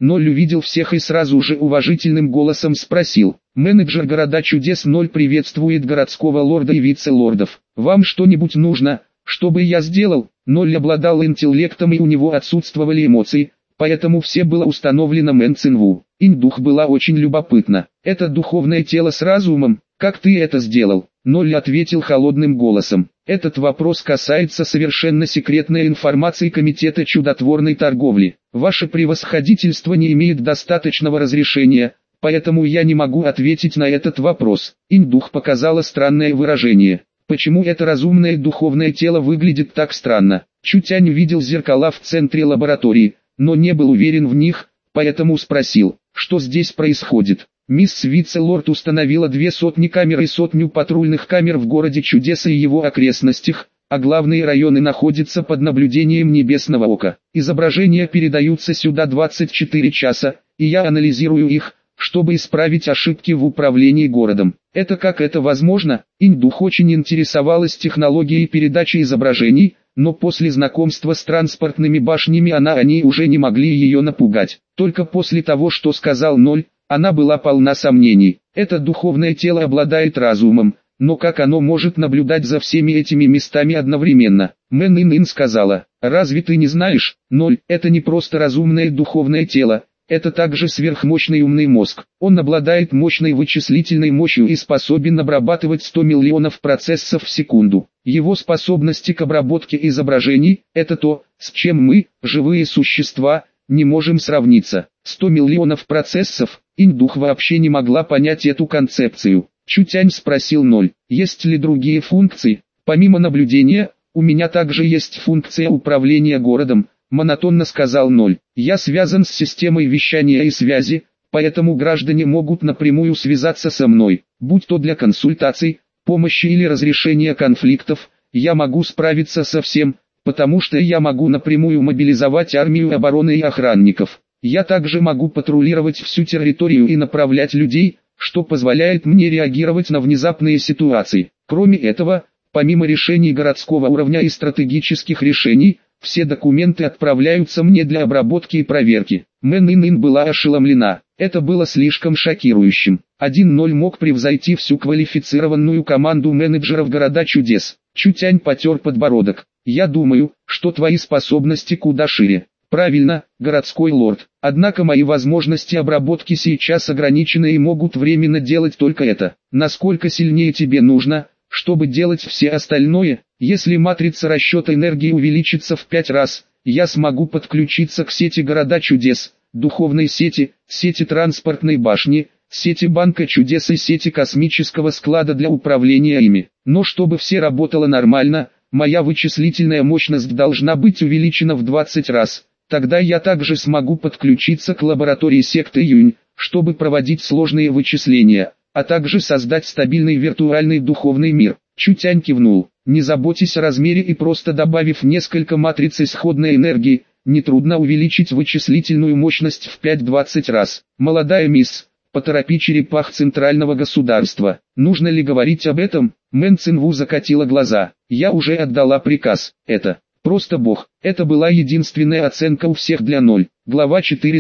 Ноль увидел всех и сразу же уважительным голосом спросил. Менеджер города чудес Ноль приветствует городского лорда и вице-лордов. Вам что-нибудь нужно, чтобы я сделал? Ноль обладал интеллектом и у него отсутствовали эмоции, поэтому все было установлено Мэн Цинву. Инь-дух была очень любопытна. Это духовное тело с разумом, как ты это сделал? Ноль ответил холодным голосом. Этот вопрос касается совершенно секретной информации Комитета чудотворной торговли. Ваше превосходительство не имеет достаточного разрешения, поэтому я не могу ответить на этот вопрос. Инь-дух показала странное выражение. Почему это разумное духовное тело выглядит так странно? Чутянь видел зеркала в центре лаборатории, но не был уверен в них, поэтому спросил, что здесь происходит. Мисс Вице-лорд установила 200 камер и 100 патрульных камер в городе чудес и его окрестностях, а главные районы находятся под наблюдением небесного ока. Изображения передаются сюда 24 часа, и я анализирую их, чтобы исправить ошибки в управлении городом. Как это возможно? Инь-дух очень интересовалась технологией передачи изображений, но после знакомства с транспортными башнями они уже не могли ее напугать. Только после того, что сказал Ноль, она была полна сомнений. Это духовное тело обладает разумом, но как оно может наблюдать за всеми этими местами одновременно? Мэн Ин сказала, разве ты не знаешь, Ноль, это не просто разумное духовное тело, это также сверхмощный умный мозг. Он обладает мощной вычислительной мощью и способен обрабатывать 100 миллионов процессов в секунду. Его способности к обработке изображений – это то, с чем мы, живые существа, не можем сравниться. 100 миллионов процессов, Инь-дух вообще не могла понять эту концепцию. Чутянь спросил Ноль, есть ли другие функции? Помимо наблюдения, у меня также есть функция управления городом, монотонно сказал Ноль. Я связан с системой вещания и связи, поэтому граждане могут напрямую связаться со мной, будь то для консультаций, помощи или разрешения конфликтов, я могу справиться со всем, потому что я могу напрямую мобилизовать армию обороны и охранников. Я также могу патрулировать всю территорию и направлять людей, что позволяет мне реагировать на внезапные ситуации. Кроме этого, помимо решений городского уровня и стратегических решений, все документы отправляются мне для обработки и проверки. Мэн Ин была ошеломлена. Это было слишком шокирующим. 1-0 мог превзойти всю квалифицированную команду менеджеров города чудес. Чутянь потер подбородок. Я думаю, что твои способности куда шире. Правильно, городской лорд. Однако мои возможности обработки сейчас ограничены и могут временно делать только это. Насколько сильнее тебе нужно, чтобы делать все остальное? Если матрица расчета энергии увеличится в 5 раз, я смогу подключиться к сети города чудес, духовной сети, сети транспортной башни, сети банка чудес и сети космического склада для управления ими. Но чтобы все работало нормально, моя вычислительная мощность должна быть увеличена в 20 раз. Тогда я также смогу подключиться к лаборатории секты Юнь, чтобы проводить сложные вычисления, а также создать стабильный виртуальный духовный мир. Чутянь кивнул. Не заботьтесь о размере и просто добавив несколько матриц исходной энергии, нетрудно увеличить вычислительную мощность в 5-20 раз. Молодая мисс, поторопи черепах центрального государства. Нужно ли говорить об этом? Мэн Цинву закатила глаза. Я уже отдала приказ. Это просто бог. Это была единственная оценка у всех для 0. Глава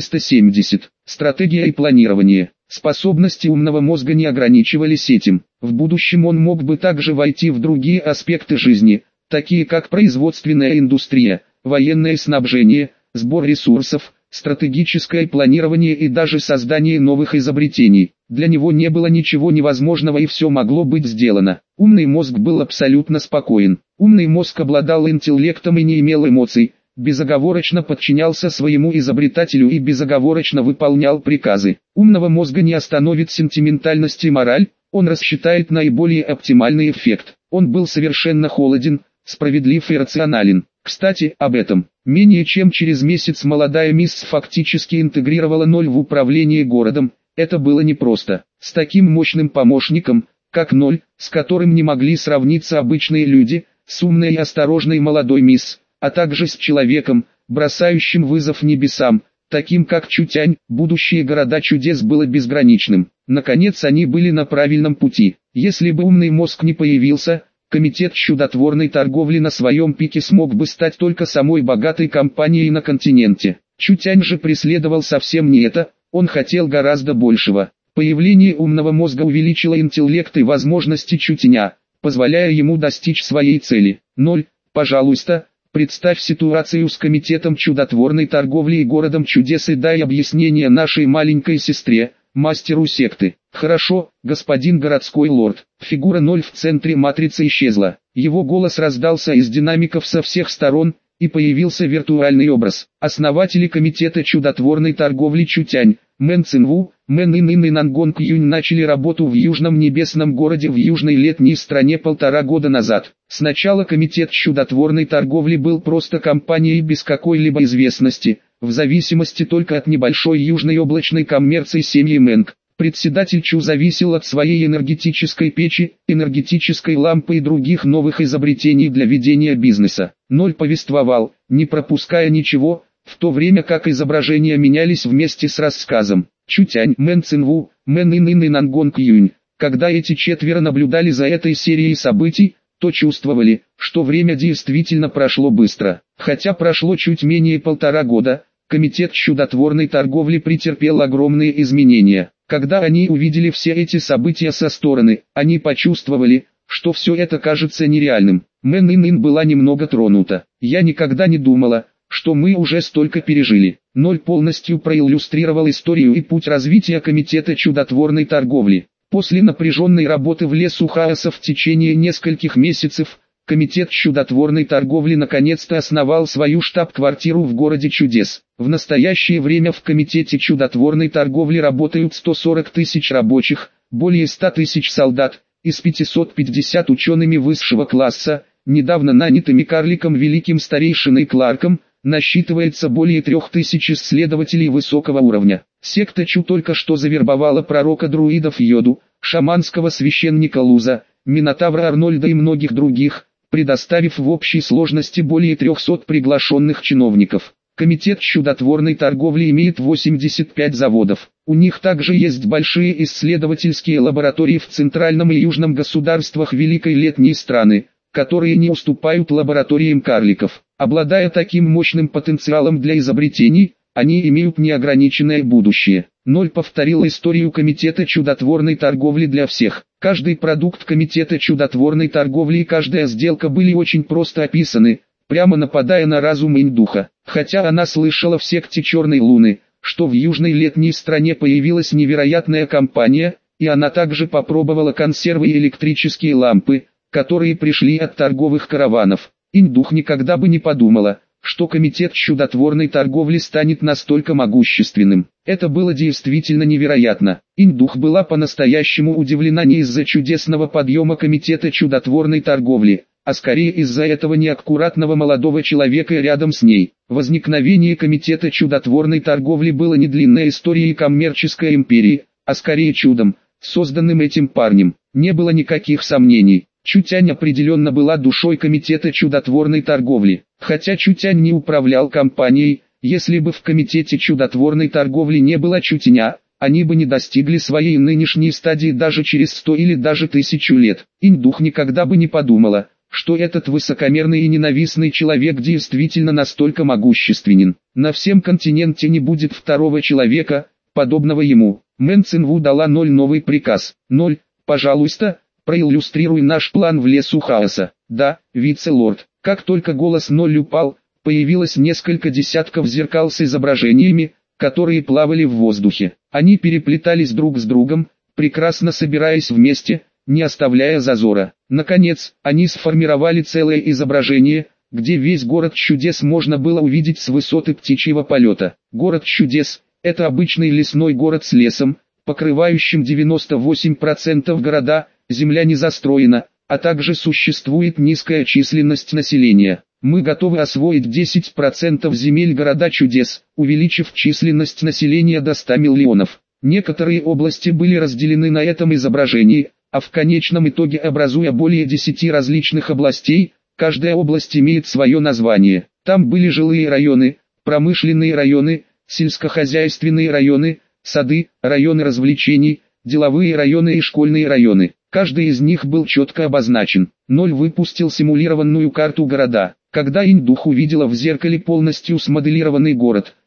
470. Стратегия и планирование. Способности умного мозга не ограничивались этим. В будущем он мог бы также войти в другие аспекты жизни, такие как производственная индустрия, военное снабжение, сбор ресурсов, стратегическое планирование и даже создание новых изобретений. Для него не было ничего невозможного и все могло быть сделано. Умный мозг был абсолютно спокоен. Умный мозг обладал интеллектом и не имел эмоций, безоговорочно подчинялся своему изобретателю и безоговорочно выполнял приказы. Умного мозга не остановит сентиментальность и мораль, он рассчитает наиболее оптимальный эффект. Он был совершенно холоден, справедлив и рационален. Кстати, об этом. Менее чем через месяц молодая мисс фактически интегрировала 0 в управление городом. Это было непросто. С таким мощным помощником, как 0, с которым не могли сравниться обычные люди, с умной и осторожной молодой мисс, а также с человеком, бросающим вызов небесам, таким как Чутянь, будущее города чудес было безграничным. Наконец они были на правильном пути. Если бы умный мозг не появился, Комитет чудотворной торговли на своем пике смог бы стать только самой богатой компанией на континенте. Чутянь же преследовал совсем не это, он хотел гораздо большего. Появление умного мозга увеличило интеллект и возможности Чутяня, позволяя ему достичь своей цели. 0. Пожалуйста, представь ситуацию с комитетом чудотворной торговли и городом чудес и дай объяснение нашей маленькой сестре, мастеру секты. Хорошо, господин городской лорд. Фигура 0 в центре матрицы исчезла. Его голос раздался из динамиков со всех сторон, и появился виртуальный образ. Основатели комитета чудотворной торговли Чутянь, Мэн Цинву, Мэн Ин и Нангонг Юнь начали работу в южном небесном городе в южной летней стране 1,5 года назад. Сначала комитет чудотворной торговли был просто компанией без какой-либо известности, в зависимости только от небольшой южной облачной коммерции семьи Мэнг. Председатель Чу зависел от своей энергетической печи, энергетической лампы и других новых изобретений для ведения бизнеса. 0 повествовал, не пропуская ничего, в то время как изображения менялись вместе с рассказом. Чутянь, Мэн Цинву, Мэн Ин и Нангонг Юнь. Когда эти четверо наблюдали за этой серией событий, то чувствовали, что время действительно прошло быстро. Хотя прошло чуть менее 1,5 года, комитет чудотворной торговли претерпел огромные изменения. Когда они увидели все эти события со стороны, они почувствовали, что все это кажется нереальным. Мэн Ин была немного тронута. «Я никогда не думала, что мы уже столько пережили». 0 полностью проиллюстрировал историю и путь развития комитета чудотворной торговли. После напряженной работы в лесу хаоса в течение нескольких месяцев, комитет чудотворной торговли наконец-то основал свою штаб-квартиру в городе чудес. В настоящее время в комитете чудотворной торговли работают 140 тысяч рабочих, более 100 тысяч солдат, из 550 учеными высшего класса, недавно нанятыми карликом великим старейшиной Кларком, насчитывается более 3000 исследователей высокого уровня. Секта Чу только что завербовала пророка друидов Йоду, шаманского священника Луза, Минотавра Арнольда и многих других, предоставив в общей сложности более 300 приглашенных чиновников. Комитет чудотворной торговли имеет 85 заводов. У них также есть большие исследовательские лаборатории в центральном и южном государствах Великой Летней страны, которые не уступают лабораториям карликов. Обладая таким мощным потенциалом для изобретений, они имеют неограниченное будущее. 0 повторил историю комитета чудотворной торговли для всех. Каждый продукт комитета чудотворной торговли и каждая сделка были очень просто описаны, прямо нападая на разум Инь-духа. Хотя она слышала в секте Черной Луны, что в южной летней стране появилась невероятная компания, и она также попробовала консервы и электрические лампы, которые пришли от торговых караванов. Инь-дух никогда бы не подумала, что комитет чудотворной торговли станет настолько могущественным. Это было действительно невероятно. Инь-дух была по-настоящему удивлена не из-за чудесного подъема комитета чудотворной торговли, а скорее из-за этого неаккуратного молодого человека рядом с ней. Возникновение комитета чудотворной торговли было не длинной историей коммерческой империи, а скорее чудом, созданным этим парнем. Не было никаких сомнений. Чутянь определенно была душой комитета чудотворной торговли. Хотя Чутянь не управлял компанией, если бы в комитете чудотворной торговли не было Чутяня, они бы не достигли своей нынешней стадии даже через 100 или даже 1000 лет. Инь-дух никогда бы не подумала, что этот высокомерный и ненавистный человек действительно настолько могущественен. На всем континенте не будет второго человека, подобного ему. Мэн Цинву дала 0 новый приказ. 0, пожалуйста, проиллюстрируй наш план в лесу хаоса. Да, вице-лорд. Как только голос 0 упал, появилось несколько десятков зеркал с изображениями, которые плавали в воздухе. Они переплетались друг с другом, прекрасно собираясь вместе, не оставляя зазора. Наконец, они сформировали целое изображение, где весь город чудес можно было увидеть с высоты птичьего полета. Город чудес – это обычный лесной город с лесом, покрывающим 98% города, земля не застроена, а также существует низкая численность населения. Мы готовы освоить 10% земель города чудес, увеличив численность населения до 100 миллионов. Некоторые области были разделены на этом изображении, а в конечном итоге образуя более 10 различных областей, каждая область имеет свое название. Там были жилые районы, промышленные районы, сельскохозяйственные районы, сады, районы развлечений, деловые районы и школьные районы. Каждый из них был четко обозначен. 0 выпустил симулированную карту города. Когда Инь-дух увидела в зеркале полностью смоделированный город,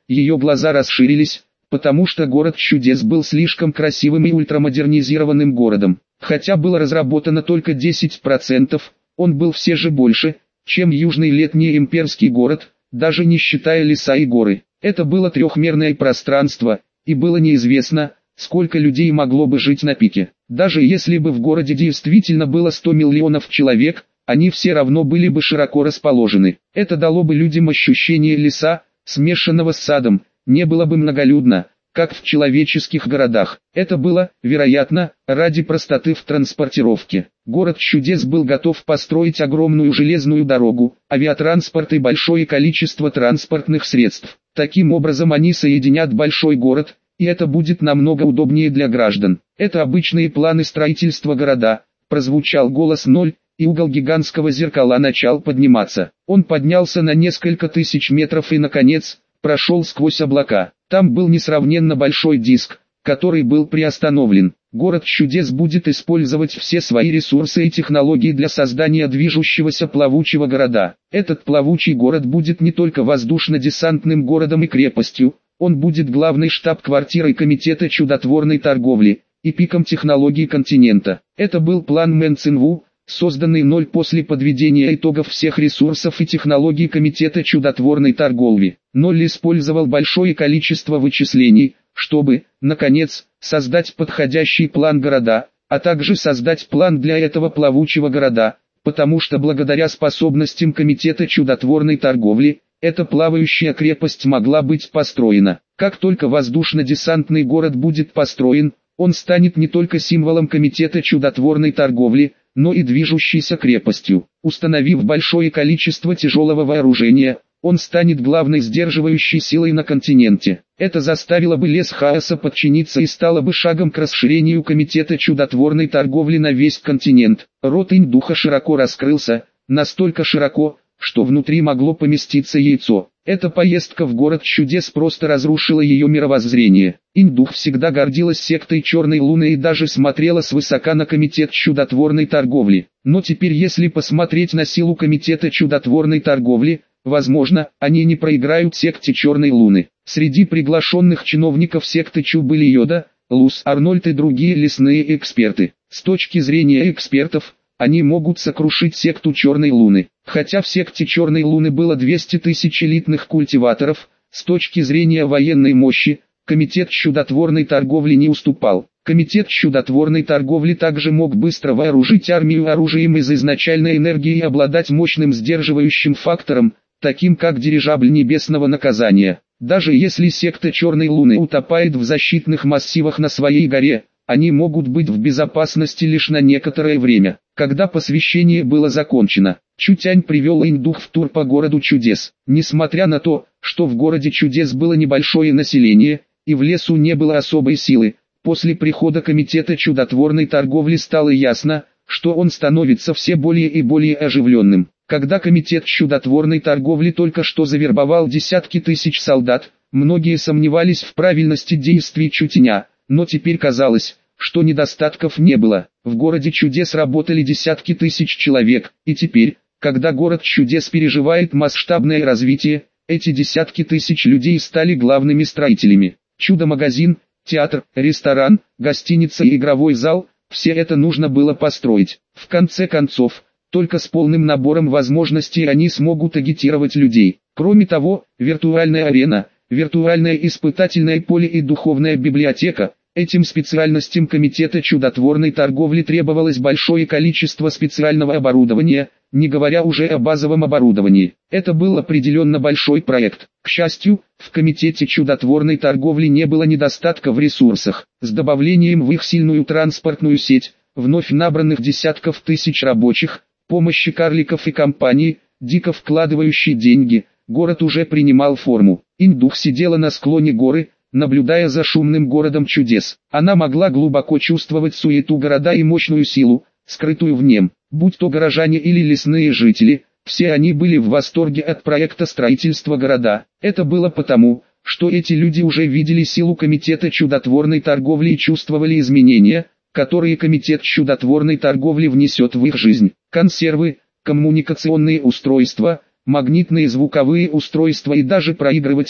ее глаза расширились, потому что город чудес был слишком красивым и ультрамодернизированным городом. Хотя было разработано только 10%, он был все же больше, чем южный летний имперский город, даже не считая леса и горы. Это было трехмерное пространство, и было неизвестно, сколько людей могло бы жить на пике. Даже если бы в городе действительно было 100 миллионов человек, они все равно были бы широко расположены. Это дало бы людям ощущение леса, смешанного с садом, не было бы многолюдно, как в человеческих городах. Это было, вероятно, ради простоты в транспортировке. Город чудес был готов построить огромную железную дорогу, авиатранспорт и большое количество транспортных средств. Таким образом они соединят большой город, и это будет намного удобнее для граждан. Это обычные планы строительства города. Прозвучал голос 0, и угол гигантского зеркала начал подниматься. Он поднялся на несколько тысяч метров и, наконец, прошел сквозь облака. Там был несравненно большой диск, который был приостановлен. Город чудес будет использовать все свои ресурсы и технологии для создания движущегося плавучего города. Этот плавучий город будет не только воздушно-десантным городом и крепостью, он будет главной штаб-квартирой Комитета чудотворной торговли и пиком технологий континента. Это был план Мэн Цинву, созданный 0 после подведения итогов всех ресурсов и технологий Комитета чудотворной торговли. 0 использовал большое количество вычислений, чтобы, наконец, создать подходящий план города, а также создать план для этого плавучего города, потому что благодаря способностям Комитета чудотворной торговли, эта плавающая крепость могла быть построена. Как только воздушно-десантный город будет построен, он станет не только символом Комитета чудотворной торговли, но и движущейся крепостью. Установив большое количество тяжелого вооружения, он станет главной сдерживающей силой на континенте. Это заставило бы лес хаоса подчиниться и стало бы шагом к расширению Комитета чудотворной торговли на весь континент. Рот Инь-духа широко раскрылся, настолько широко, что внутри могло поместиться яйцо. Эта поездка в город чудес просто разрушила ее мировоззрение. Инь-дух всегда гордилась сектой Черной Луны и даже смотрела свысока на Комитет чудотворной торговли. Но теперь, если посмотреть на силу Комитета чудотворной торговли, возможно, они не проиграют секте Черной Луны. Среди приглашенных чиновников секты Чу были Йода, Лус, Арнольд и другие лесные эксперты. С точки зрения экспертов, они могут сокрушить секту Черной Луны. Хотя в секте Черной Луны было 200 тысяч элитных культиваторов, с точки зрения военной мощи, Комитет чудотворной торговли не уступал. Комитет чудотворной торговли также мог быстро вооружить армию оружием из изначальной энергии и обладать мощным сдерживающим фактором, таким как дирижабль небесного наказания. Даже если секта Черной Луны утопает в защитных массивах на своей горе, они могут быть в безопасности лишь на некоторое время. Когда посвящение было закончено, Чутянь привел Инь-дух в тур по городу чудес. Несмотря на то, что в городе чудес было небольшое население, и в лесу не было особой силы, после прихода Комитета чудотворной торговли стало ясно, что он становится все более и более оживленным. Когда Комитет чудотворной торговли только что завербовал десятки тысяч солдат, многие сомневались в правильности действий Чутяня, но теперь казалось, что недостатков не было. В городе чудес работали десятки тысяч человек, и теперь, когда город чудес переживает масштабное развитие, эти десятки тысяч людей стали главными строителями. Чудо-магазин, театр, ресторан, гостиница и игровой зал – все это нужно было построить. В конце концов, только с полным набором возможностей они смогут агитировать людей. Кроме того, виртуальная арена, виртуальное испытательное поле и духовная библиотека – этим специальностям Комитета чудотворной торговли требовалось большое количество специального оборудования, не говоря уже о базовом оборудовании. Это был определенно большой проект. К счастью, в Комитете чудотворной торговли не было недостатка в ресурсах. С добавлением в их сильную транспортную сеть, вновь набранных десятков тысяч рабочих, помощи карликов и компаний, дико вкладывающей деньги, город уже принимал форму. Инь-дух сидела на склоне горы, наблюдая за шумным городом чудес. Она могла глубоко чувствовать суету города и мощную силу, скрытую в нем. Будь то горожане или лесные жители, все они были в восторге от проекта строительства города. Это было потому, что эти люди уже видели силу Комитета чудотворной торговли и чувствовали изменения, которые Комитет чудотворной торговли внесет в их жизнь. Консервы, коммуникационные устройства, магнитные звуковые устройства и даже проигрыватели –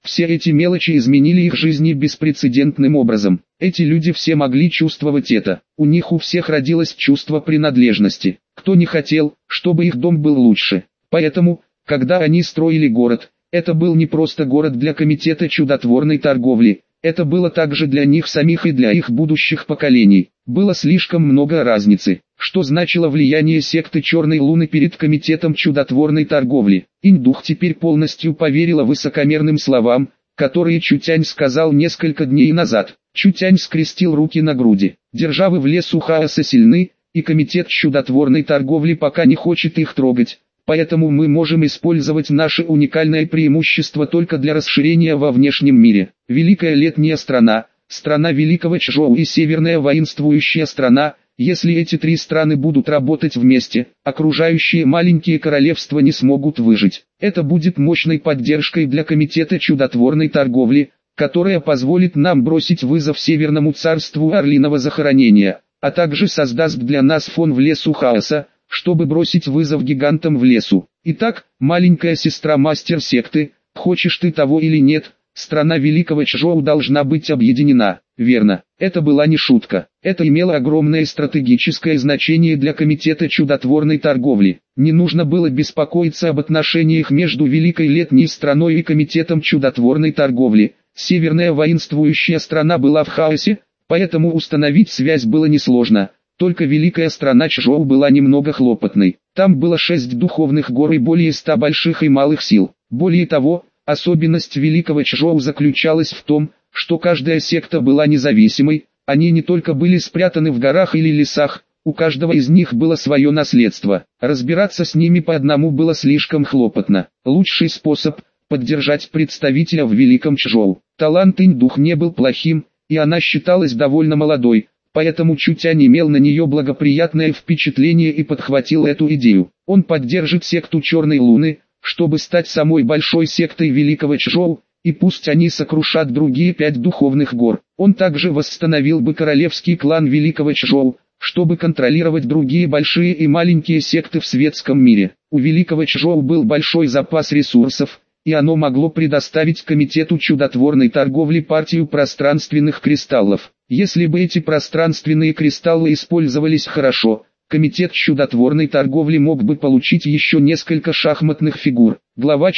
Все эти мелочи изменили их жизни беспрецедентным образом. Эти люди все могли чувствовать это. У них у всех родилось чувство принадлежности. Кто не хотел, чтобы их дом был лучше. Поэтому, когда они строили город, это был не просто город для комитета чудотворной торговли. Это было также для них самих и для их будущих поколений. Было слишком много разницы. Что значило влияние секты Черной Луны перед комитетом чудотворной торговли? Инь-дух теперь полностью поверила высокомерным словам, которые Чутянь сказал несколько дней назад. Чутянь скрестил руки на груди. Державы в лесу хаоса сильны, и комитет чудотворной торговли пока не хочет их трогать. Поэтому мы можем использовать наше уникальное преимущество только для расширения во внешнем мире. Великая летняя страна, страна Великого Чжоу и северная воинствующая страна. Если эти три страны будут работать вместе, окружающие маленькие королевства не смогут выжить. Это будет мощной поддержкой для комитета чудотворной торговли, которая позволит нам бросить вызов Северному царству Орлиного захоронения, а также создаст для нас фон в лесу хаоса, чтобы бросить вызов гигантам в лесу. Итак, маленькая сестра мастер секты, хочешь ты того или нет, страна Великого Чжоу должна быть объединена. Верно, это была не шутка. Это имело огромное стратегическое значение для комитета чудотворной торговли. Не нужно было беспокоиться об отношениях между Великой Летней страной и комитетом чудотворной торговли. Северная воинствующая страна была в хаосе, поэтому установить связь было несложно. Только великая страна Чжоу была немного хлопотной. Там было 6 духовных гор и более 100 больших и малых сил. Более того, особенность Великого Чжоу заключалась в том, что каждая секта была независимой, они не только были спрятаны в горах или лесах, у каждого из них было свое наследство. Разбираться с ними по одному было слишком хлопотно. Лучший способ – поддержать представителя в Великом Чжоу. Талант Инь-дух не был плохим, и она считалась довольно молодой, поэтому Чутянь имел на нее благоприятное впечатление и подхватил эту идею. Он поддержит секту Черной Луны, чтобы стать самой большой сектой Великого Чжоу, и пусть они сокрушат другие 5 духовных гор. Он также восстановил бы королевский клан Великого Чжоу, чтобы контролировать другие большие и маленькие секты в светском мире. У Великого Чжоу был большой запас ресурсов, и оно могло предоставить комитету чудотворной торговли партию пространственных кристаллов. Если бы эти пространственные кристаллы использовались хорошо, комитет чудотворной торговли мог бы получить еще несколько шахматных фигур. Глава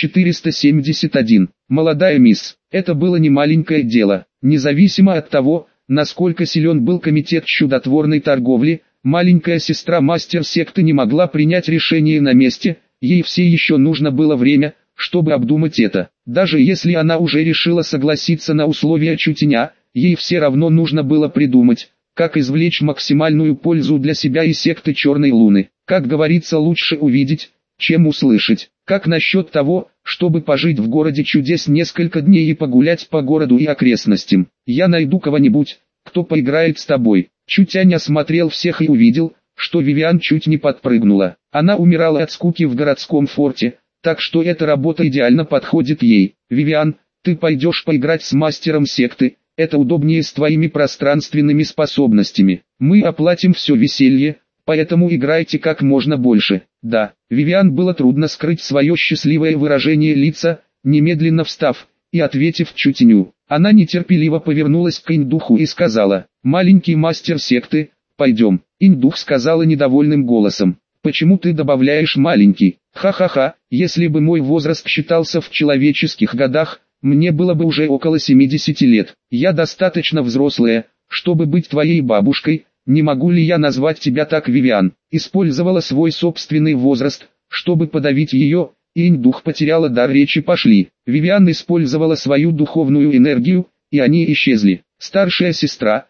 471. Молодая мисс. Это было не маленькое дело. Независимо от того, насколько силен был комитет чудотворной торговли, маленькая сестра мастер секты не могла принять решение на месте, ей все еще нужно было время, чтобы обдумать это. Даже если она уже решила согласиться на условия Чутяня, ей все равно нужно было придумать, как извлечь максимальную пользу для себя и секты Черной Луны. Как говорится, лучше увидеть, чем услышать. Как насчет того, чтобы пожить в городе чудес несколько дней и погулять по городу и окрестностям? Я найду кого-нибудь, кто поиграет с тобой. Чутянь осмотрел всех и увидел, что Вивиан чуть не подпрыгнула. Она умирала от скуки в городском форте, так что эта работа идеально подходит ей. Вивиан, ты пойдешь поиграть с мастером секты, это удобнее с твоими пространственными способностями. Мы оплатим все веселье, поэтому играйте как можно больше. Да, Вивиан было трудно скрыть свое счастливое выражение лица, немедленно встав и ответив Чутяню. Она нетерпеливо повернулась к Инь-духу и сказала: «Маленький мастер секты, пойдем». Инь-дух сказала недовольным голосом: «Почему ты добавляешь маленький? Ха-ха-ха, если бы мой возраст считался в человеческих годах, мне было бы уже около 70 лет. Я достаточно взрослая, чтобы быть твоей бабушкой. Не могу ли я назвать тебя так, Вивиан?» Использовала свой собственный возраст, чтобы подавить ее, и Инь-дух потеряла дар речи. Пошли. Вивиан использовала свою духовную энергию, и они исчезли. Старшая сестра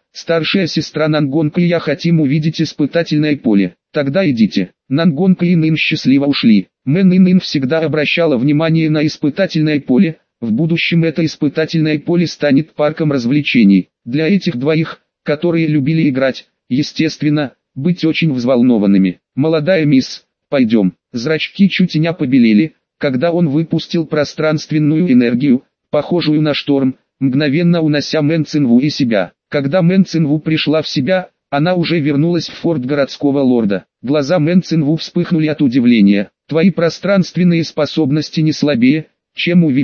Нангонка и я хотим увидеть испытательное поле. Тогда идите. Нангонка и Нин счастливо ушли. Мэн и Нин всегда обращала внимание на испытательное поле. В будущем это испытательное поле станет парком развлечений. Для этих двоих, которые любили играть, естественно, быть очень взволнованными. «Молодая мисс, пойдем». Зрачки Чутяня побелели, когда он выпустил пространственную энергию, похожую на шторм, мгновенно унося Мэн Цинву и себя. Когда Мэн Цинву пришла в себя, она уже вернулась в форт городского лорда. Глаза Мэн Цинву вспыхнули от удивления. «Твои пространственные способности не слабее, чем у Вивиан.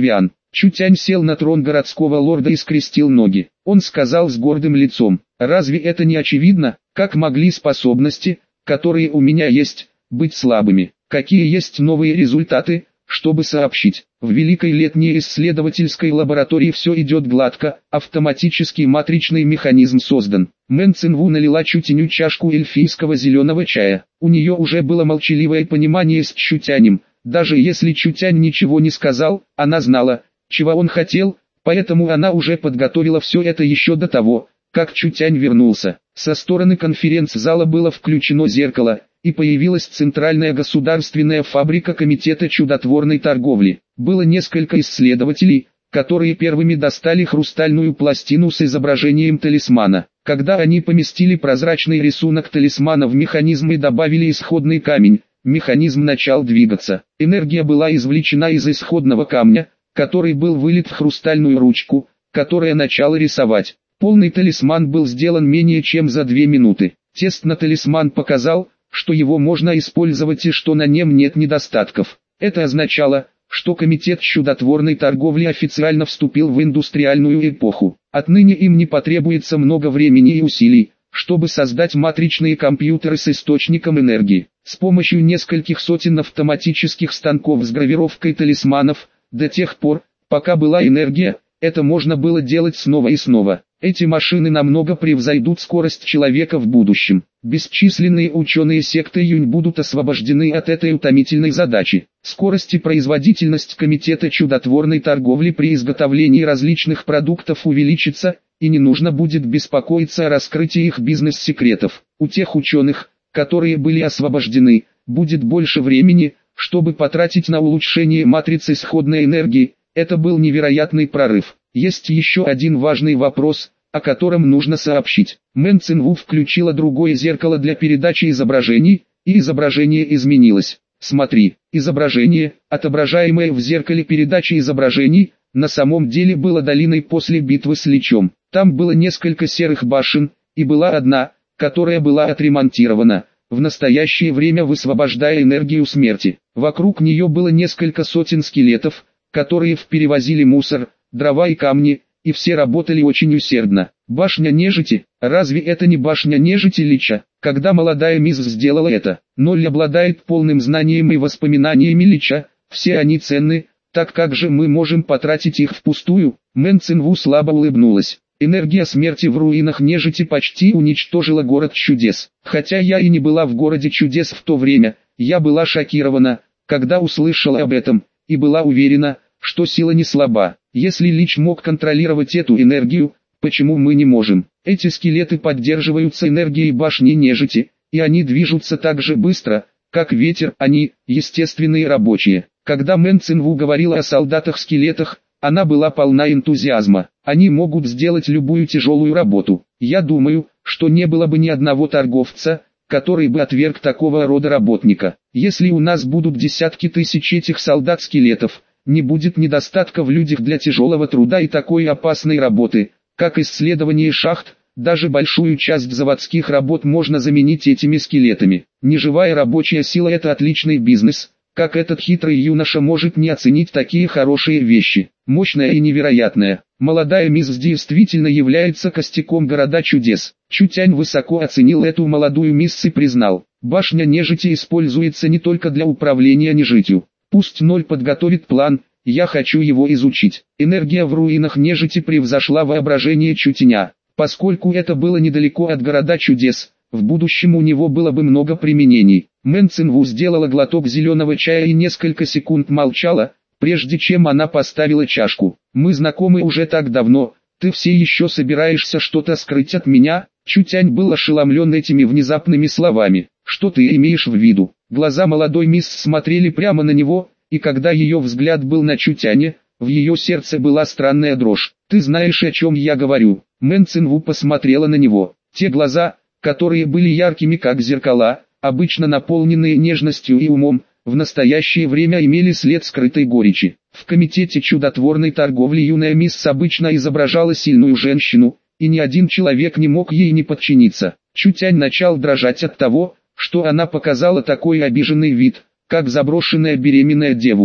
Чутянь сел на трон городского лорда и скрестил ноги. Он сказал с гордым лицом: «Разве это не очевидно, как могли способности, которые у меня есть, быть слабыми? Какие есть новые результаты, чтобы сообщить? В Великой летней исследовательской лаборатории все идет гладко, автоматический матричный механизм создан». Мэн Цинву налила Чутяню чашку эльфийского зеленого чая. У нее уже было молчаливое понимание с Чутянем. Даже если Чутянь ничего не сказал, она знала, чего он хотел, поэтому она уже подготовила все это еще до того, как Чутянь вернулся. Со стороны конференц-зала было включено зеркало, и появилась центральная государственная фабрика Комитета чудотворной торговли. Было несколько исследователей, которые первыми достали хрустальную пластину с изображением талисмана. Когда они поместили прозрачный рисунок талисмана в механизм и добавили исходный камень, механизм начал двигаться. Энергия была извлечена из исходного камня, который был вылит в хрустальную ручку, которая начала рисовать. Полный талисман был сделан менее чем за 2 минуты. Тест на талисман показал, что его можно использовать и что на нем нет недостатков. Это означало, что Комитет чудотворной торговли официально вступил в индустриальную эпоху. Отныне им не потребуется много времени и усилий, чтобы создать матричные компьютеры с источником энергии. С помощью нескольких сотен автоматических станков с гравировкой талисманов, до тех пор, пока была энергия, это можно было делать снова и снова. Эти машины намного превзойдут скорость человека в будущем. Бесчисленные ученые секты Юнь будут освобождены от этой утомительной задачи. Скорость и производительность Комитета чудотворной торговли при изготовлении различных продуктов увеличится, и не нужно будет беспокоиться о раскрытии их бизнес-секретов. У тех ученых, которые были освобождены, будет больше времени, чтобы потратить на улучшение матрицы исходной энергии. Это был невероятный прорыв. Есть еще один важный вопрос, о котором нужно сообщить. Мэн Цинву включила другое зеркало для передачи изображений, и изображение изменилось. Смотри, изображение, отображаемое в зеркале передачи изображений, на самом деле было долиной после битвы с Личом. Там было несколько серых башен, и была одна, которая была отремонтирована, в настоящее время высвобождая энергию смерти. Вокруг нее было несколько сотен скелетов, которые перевозили мусор, дрова и камни, и все работали очень усердно. Башня нежити, разве это не башня нежити Лича? Когда молодая мисс сделала это, Ноль обладает полным знанием и воспоминаниями Лича, все они ценны, так как же мы можем потратить их впустую? Мэн Цинву слабо улыбнулась. Энергия смерти в руинах нежити почти уничтожила город чудес. Хотя я и не была в городе чудес в то время, я была шокирована, когда услышала об этом, и была уверена, что сила не слаба. Если Лич мог контролировать эту энергию, почему мы не можем? Эти скелеты поддерживаются энергией башни нежити, и они движутся так же быстро, как ветер. Они – естественные рабочие. Когда Мэн Цинву говорила о солдатах-скелетах, она была полна энтузиазма. Они могут сделать любую тяжелую работу. Я думаю, что не было бы ни одного торговца, который бы отверг такого рода работника. Если у нас будут десятки тысяч этих солдат-скелетов, не будет недостатка в людях для тяжелого труда и такой опасной работы, как исследование шахт. Даже большую часть заводских работ можно заменить этими скелетами. Неживая рабочая сила – это отличный бизнес. Как этот хитрый юноша может не оценить такие хорошие вещи? Мощная и невероятная. Молодая мисс действительно является костяком города чудес. Чутянь высоко оценил эту молодую мисс и признал: башня нежити используется не только для управления нежитью. Пусть Ноль подготовит план, я хочу его изучить. Энергия в руинах нежити превзошла воображение Чутяня. Поскольку это было недалеко от города чудес, в будущем у него было бы много применений. Мэн Цинву сделала глоток зеленого чая и несколько секунд молчала, прежде чем она поставила чашку. «Мы знакомы уже так давно, ты все еще собираешься что-то скрыть от меня?» Чутянь был ошеломлен этими внезапными словами. «Что ты имеешь в виду?» Глаза молодой мисс смотрели прямо на него, и когда ее взгляд был на Чутяне, в ее сердце была странная дрожь. «Ты знаешь, о чем я говорю?» Мэн Цинву посмотрела на него. Те глаза, которые были яркими как зеркала, обычно наполненные нежностью и умом, в настоящее время имели след скрытой горечи. В Комитете чудотворной торговли юная мисс обычно изображала сильную женщину, и ни один человек не мог ей не подчиниться. Чутянь начал дрожать от того, что она показала такой обиженный вид, как заброшенная беременная девушка.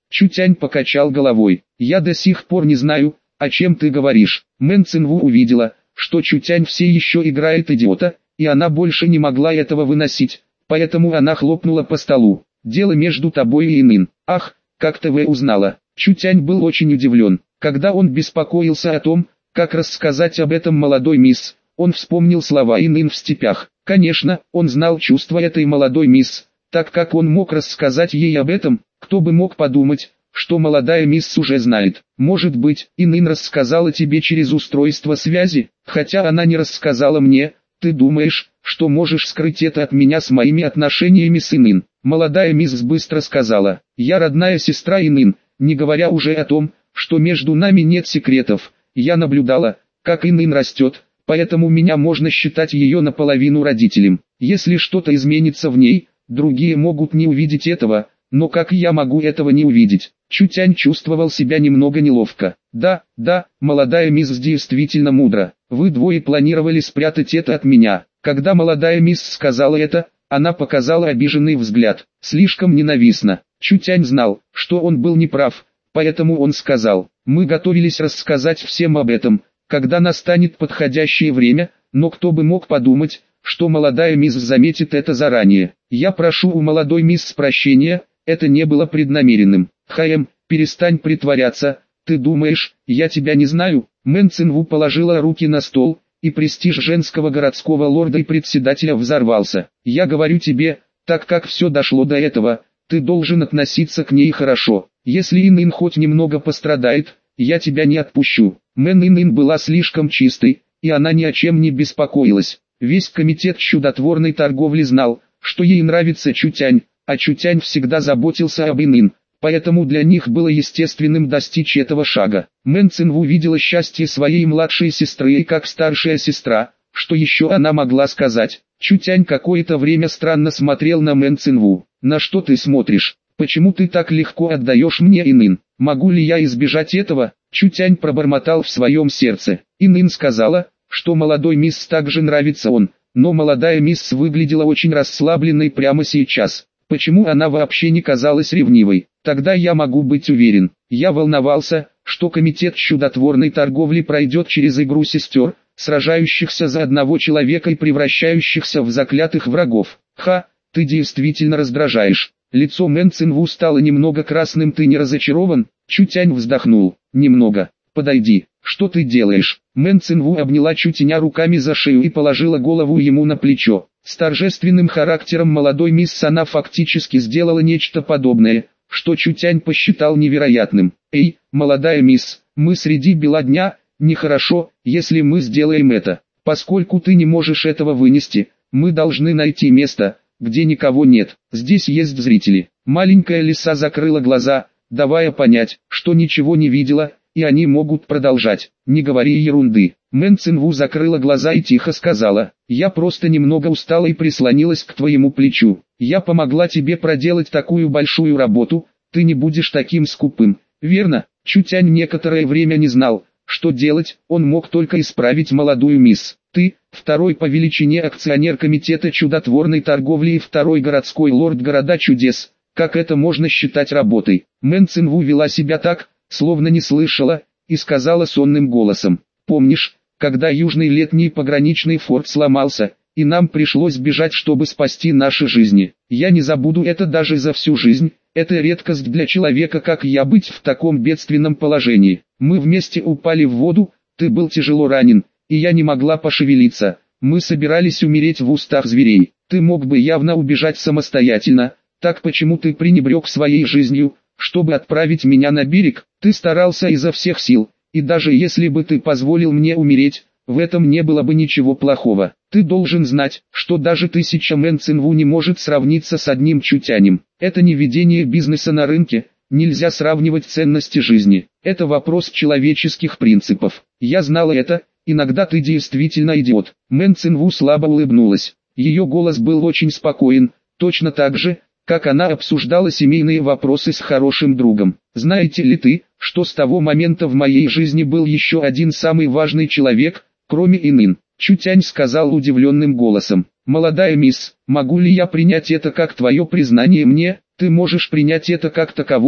Чутянь покачал головой. Я до сих пор не знаю, о чем ты говоришь. Мэн Цинву увидела, что Чутянь все еще играет идиота, и она больше не могла этого выносить, поэтому она хлопнула по столу. Дело между тобой и Инын. Ах, как ты узнала? Чутянь был очень удивлен. Когда он беспокоился о том, как рассказать об этом молодой мисс, он вспомнил слова Инын в степях. Конечно, он знал чувства этой молодой мисс, так как он мог рассказать ей об этом. Кто бы мог подумать, что молодая мисс уже знает. Может быть, Инын рассказала тебе через устройство связи, хотя она не рассказала мне. Ты думаешь, что можешь скрыть это от меня с моими отношениями с Инын? Молодая мисс быстро сказала. Я родная сестра Инын, не говоря уже о том, что между нами нет секретов. Я наблюдала, как Инын растет, поэтому меня можно считать ее наполовину родителем. Если что-то изменится в ней, другие могут не увидеть этого, но как я могу этого не увидеть? Чутянь чувствовал себя немного неловко. Да, молодая мисс действительно мудра. Вы двое планировали спрятать это от меня. Когда молодая мисс сказала это, она показала обиженный взгляд. Слишком ненавистно. Чутянь знал, что он был неправ, поэтому он сказал: мы готовились рассказать всем об этом, когда настанет подходящее время, но кто бы мог подумать, что молодая мисс заметит это заранее. Я прошу у молодой мисс прощения, это не было преднамеренным. Перестань притворяться, ты думаешь, я тебя не знаю? Мэн Цинву положила руки на стол, и престиж женского городского лорда и председателя взорвался. Я говорю тебе, так как все дошло до этого, ты должен относиться к ней хорошо. Если Инын хоть немного пострадает, я тебя не отпущу. Мэн Инын была слишком чистой, и она ни о чем не беспокоилась. Весь комитет чудотворной торговли знал, что ей нравится Чутянь, а Чутянь всегда заботился об Инын, поэтому для них было естественным достичь этого шага. Мэн Цинву видела счастье своей младшей сестры и как старшая сестра, что еще она могла сказать. Чутянь какое-то время странно смотрел на Мэн Цинву. На что ты смотришь? Почему ты так легко отдаешь мне Инын? Могу ли я избежать этого? Чутянь пробормотал в своем сердце. Инын сказала, что молодой мисс также нравится он, но молодая мисс выглядела очень расслабленной прямо сейчас. Почему она вообще не казалась ревнивой? Тогда я могу быть уверен. Я волновался, что комитет чудотворной торговли пройдет через игру сестер, сражающихся за одного человека и превращающихся в заклятых врагов. Ты действительно раздражаешь. Лицо Мэн Цинву стало немного красным. Ты не разочарован? Чутянь вздохнул. Немного. Подойди. Что ты делаешь? Мэн Цинву обняла Чутяня руками за шею и положила голову ему на плечо. С торжественным характером молодой мисс она фактически сделала нечто подобное, что Чутянь посчитал невероятным. Эй, молодая мисс, мы среди бела дня, нехорошо, если мы сделаем это. Поскольку ты не можешь этого вынести, мы должны найти место, где никого нет. Здесь есть зрители. Маленькая лиса закрыла глаза, давая понять, что ничего не видела, и они могут продолжать. Не говори ерунды. Мэн Цинву закрыла глаза и тихо сказала: я просто немного устала и прислонилась к твоему плечу. Я помогла тебе проделать такую большую работу, ты не будешь таким скупым, верно? Чутянь некоторое время не знал, что делать, он мог только исправить молодую мисс. Ты, второй по величине акционер комитета чудотворной торговли и второй городской лорд города чудес, как это можно считать работой? Мэн Цинву вела себя так, словно не слышала, и сказала сонным голосом: помнишь, когда южный летний пограничный форт сломался, и нам пришлось бежать, чтобы спасти наши жизни? Я не забуду это даже за всю жизнь. Это редкость для человека, как я, быть в таком бедственном положении. Мы вместе упали в воду, ты был тяжело ранен, и я не могла пошевелиться. Мы собирались умереть в устах зверей. Ты мог бы явно убежать самостоятельно, так почему ты пренебрег своей жизнью, чтобы отправить меня на берег? Ты старался изо всех сил, и даже если бы ты позволил мне умереть, в этом не было бы ничего плохого. Ты должен знать, что даже 1000 Мэн Цинву не может сравниться с одним Чутянем. Это не ведение бизнеса на рынке, нельзя сравнивать ценности жизни. Это вопрос человеческих принципов. Я знала это, иногда ты действительно идиот. Мэн Цинву слабо улыбнулась. Ее голос был очень спокоен, точно так же, как она обсуждала семейные вопросы с хорошим другом. Знаете ли ты, что с того момента в моей жизни был еще один самый важный человек, кроме Инын? Чутянь сказал удивленным голосом: молодая мисс, могу ли я принять это как твое признание мне? Ты можешь принять это как таковое,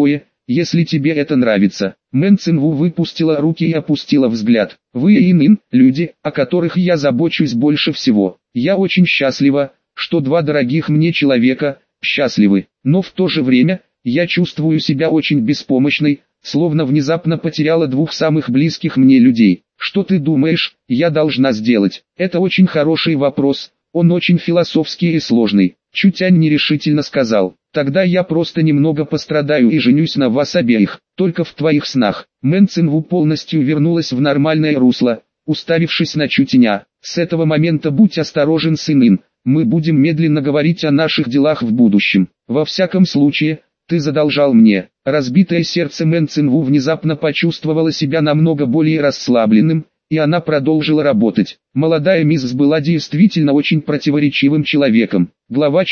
если тебе это нравится. Мэн Цинву выпустила руки и опустила взгляд. Вы и Инын, люди, о которых я забочусь больше всего. Я очень счастлива, что два дорогих мне человека счастливы, но в то же время я чувствую себя очень беспомощной, словно внезапно потеряла двух самых близких мне людей. Что ты думаешь, я должна сделать? Это очень хороший вопрос, он очень философский и сложный. Чутянь нерешительно сказал. Тогда я просто немного пострадаю и женюсь на вас обеих, только в твоих снах. Мэн Цинву полностью вернулась в нормальное русло, уставившись на Чутяня. С этого момента будь осторожен, сын. Мы будем медленно говорить о наших делах в будущем. Во всяком случае, ты задолжал мне. Разбитое сердце Мэн Цинву внезапно почувствовало себя намного более расслабленным, и она продолжила работать. Молодая мисс была действительно очень противоречивым человеком. Глава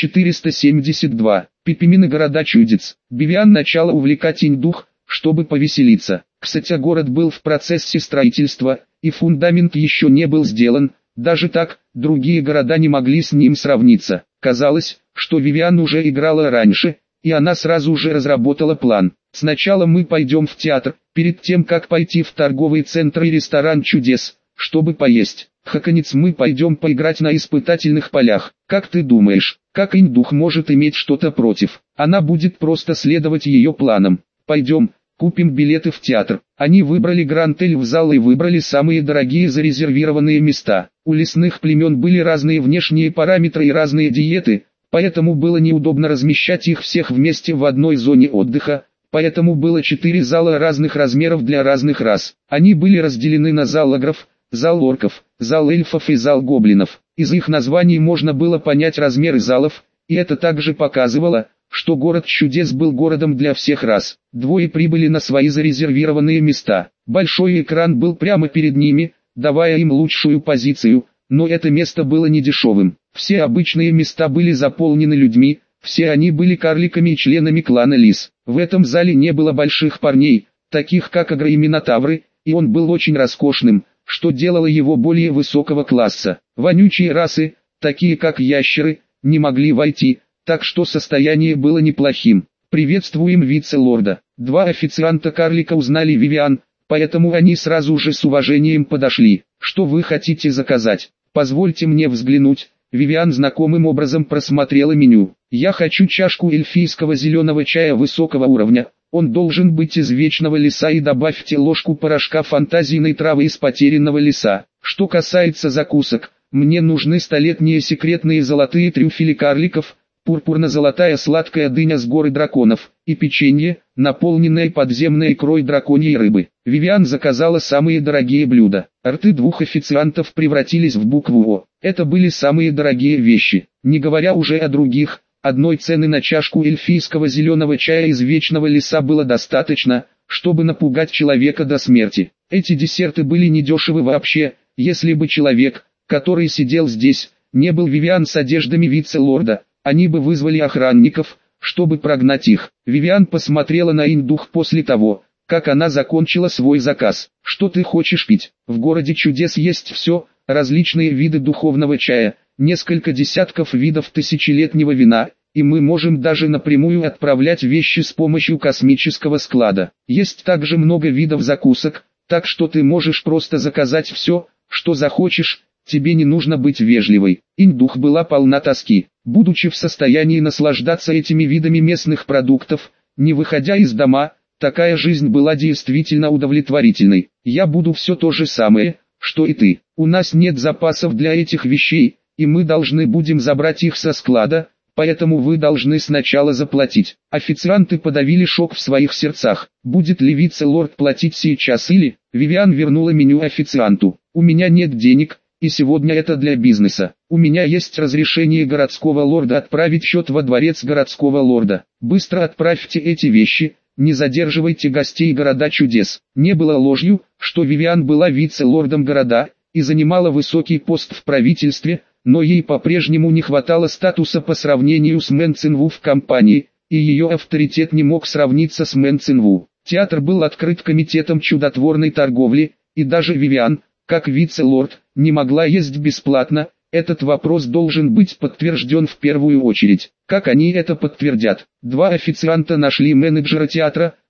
472. Пипимины города чудес. Бивиан начала увлекать Инь-дух, чтобы повеселиться. Кстати, город был в процессе строительства, и фундамент еще не был сделан. Даже так, другие города не могли с ним сравниться. Казалось, что Вивиан уже играла раньше, и она сразу же разработала план. Сначала мы пойдем в театр, перед тем как пойти в торговый центр и ресторан чудес, чтобы поесть. Наконец мы пойдем поиграть на испытательных полях. Как ты думаешь, как Инь-дух может иметь что-то против? Она будет просто следовать ее планам. Пойдем, купим билеты в театр. Они выбрали Гранд-Эль в зал и выбрали самые дорогие зарезервированные места. У лесных племен были разные внешние параметры и разные диеты, поэтому было неудобно размещать их всех вместе в одной зоне отдыха. Поэтому было 4 зала разных размеров для разных рас. Они были разделены на зал огров, зал орков, зал эльфов и зал гоблинов. Из их названий можно было понять размеры залов, и это также показывало, что город чудес был городом для всех рас. Двое прибыли на свои зарезервированные места. Большой экран был прямо перед ними, давая им лучшую позицию, но это место было не дешевым. Все обычные места были заполнены людьми, все они были карликами и членами клана Лис. В этом зале не было больших парней, таких как Агры и Минотавры, и он был очень роскошным, что делало его более высокого класса. Вонючие расы, такие как ящеры, не могли войти, так что состояние было неплохим. «Приветствуем вице-лорда». Два официанта-карлика узнали Вивиан, поэтому они сразу же с уважением подошли. «Что вы хотите заказать? Позвольте мне взглянуть». Вивиан знакомым образом просмотрела меню. «Я хочу чашку эльфийского зеленого чая высокого уровня. Он должен быть из вечного леса, и добавьте ложку порошка фантазийной травы из потерянного леса. Что касается закусок, мне нужны столетние секретные золотые трюфели карликов, пурпурно-золотая сладкая дыня с горы драконов, и печенье, наполненное подземной икрой драконьей рыбы». Вивиан заказала самые дорогие блюда. Рты двух официантов превратились в букву «О». Это были самые дорогие вещи, не говоря уже о других. Одной цены на чашку эльфийского зеленого чая из вечного леса было достаточно, чтобы напугать человека до смерти. Эти десерты были недешевы вообще, если бы человек, который сидел здесь, не был Вивиан с одеждами вице-лорда, они бы вызвали охранников, чтобы прогнать их. Вивиан посмотрела на Инь-дух после того, как она закончила свой заказ. «Что ты хочешь пить? В городе чудес есть все, различные виды духовного чая, несколько десятков видов тысячелетнего вина, и мы можем даже напрямую отправлять вещи с помощью космического склада. Есть также много видов закусок, так что ты можешь просто заказать все, что захочешь, тебе не нужно быть вежливой». Инь-дух была полна тоски. Будучи в состоянии наслаждаться этими видами местных продуктов, не выходя из дома, такая жизнь была действительно удовлетворительной. «Я буду все то же самое, что и ты. У нас нет запасов для этих вещей, и мы должны будем забрать их со склада, поэтому вы должны сначала заплатить». Официанты подавили шок в своих сердцах. Будет ли вице-лорд платить сейчас или... Вивиан вернула меню официанту. «У меня нет денег, и сегодня это для бизнеса. У меня есть разрешение городского лорда отправить счет во дворец городского лорда. Быстро отправьте эти вещи, не задерживайте гостей города чудес». Не было ложью, что Вивиан была вице-лордом города и занимала высокий пост в правительстве, но ей по-прежнему не хватало статуса по сравнению с Мэн Цинву в компании, и ее авторитет не мог сравниться с Мэн Цинву. Театр был открыт комитетом чудотворной торговли, и даже Вивиан, как вице-лорд, не могла есть бесплатно. Этот вопрос должен быть подтвержден в первую очередь. Как они это подтвердят? Два официанта нашли менеджера театра,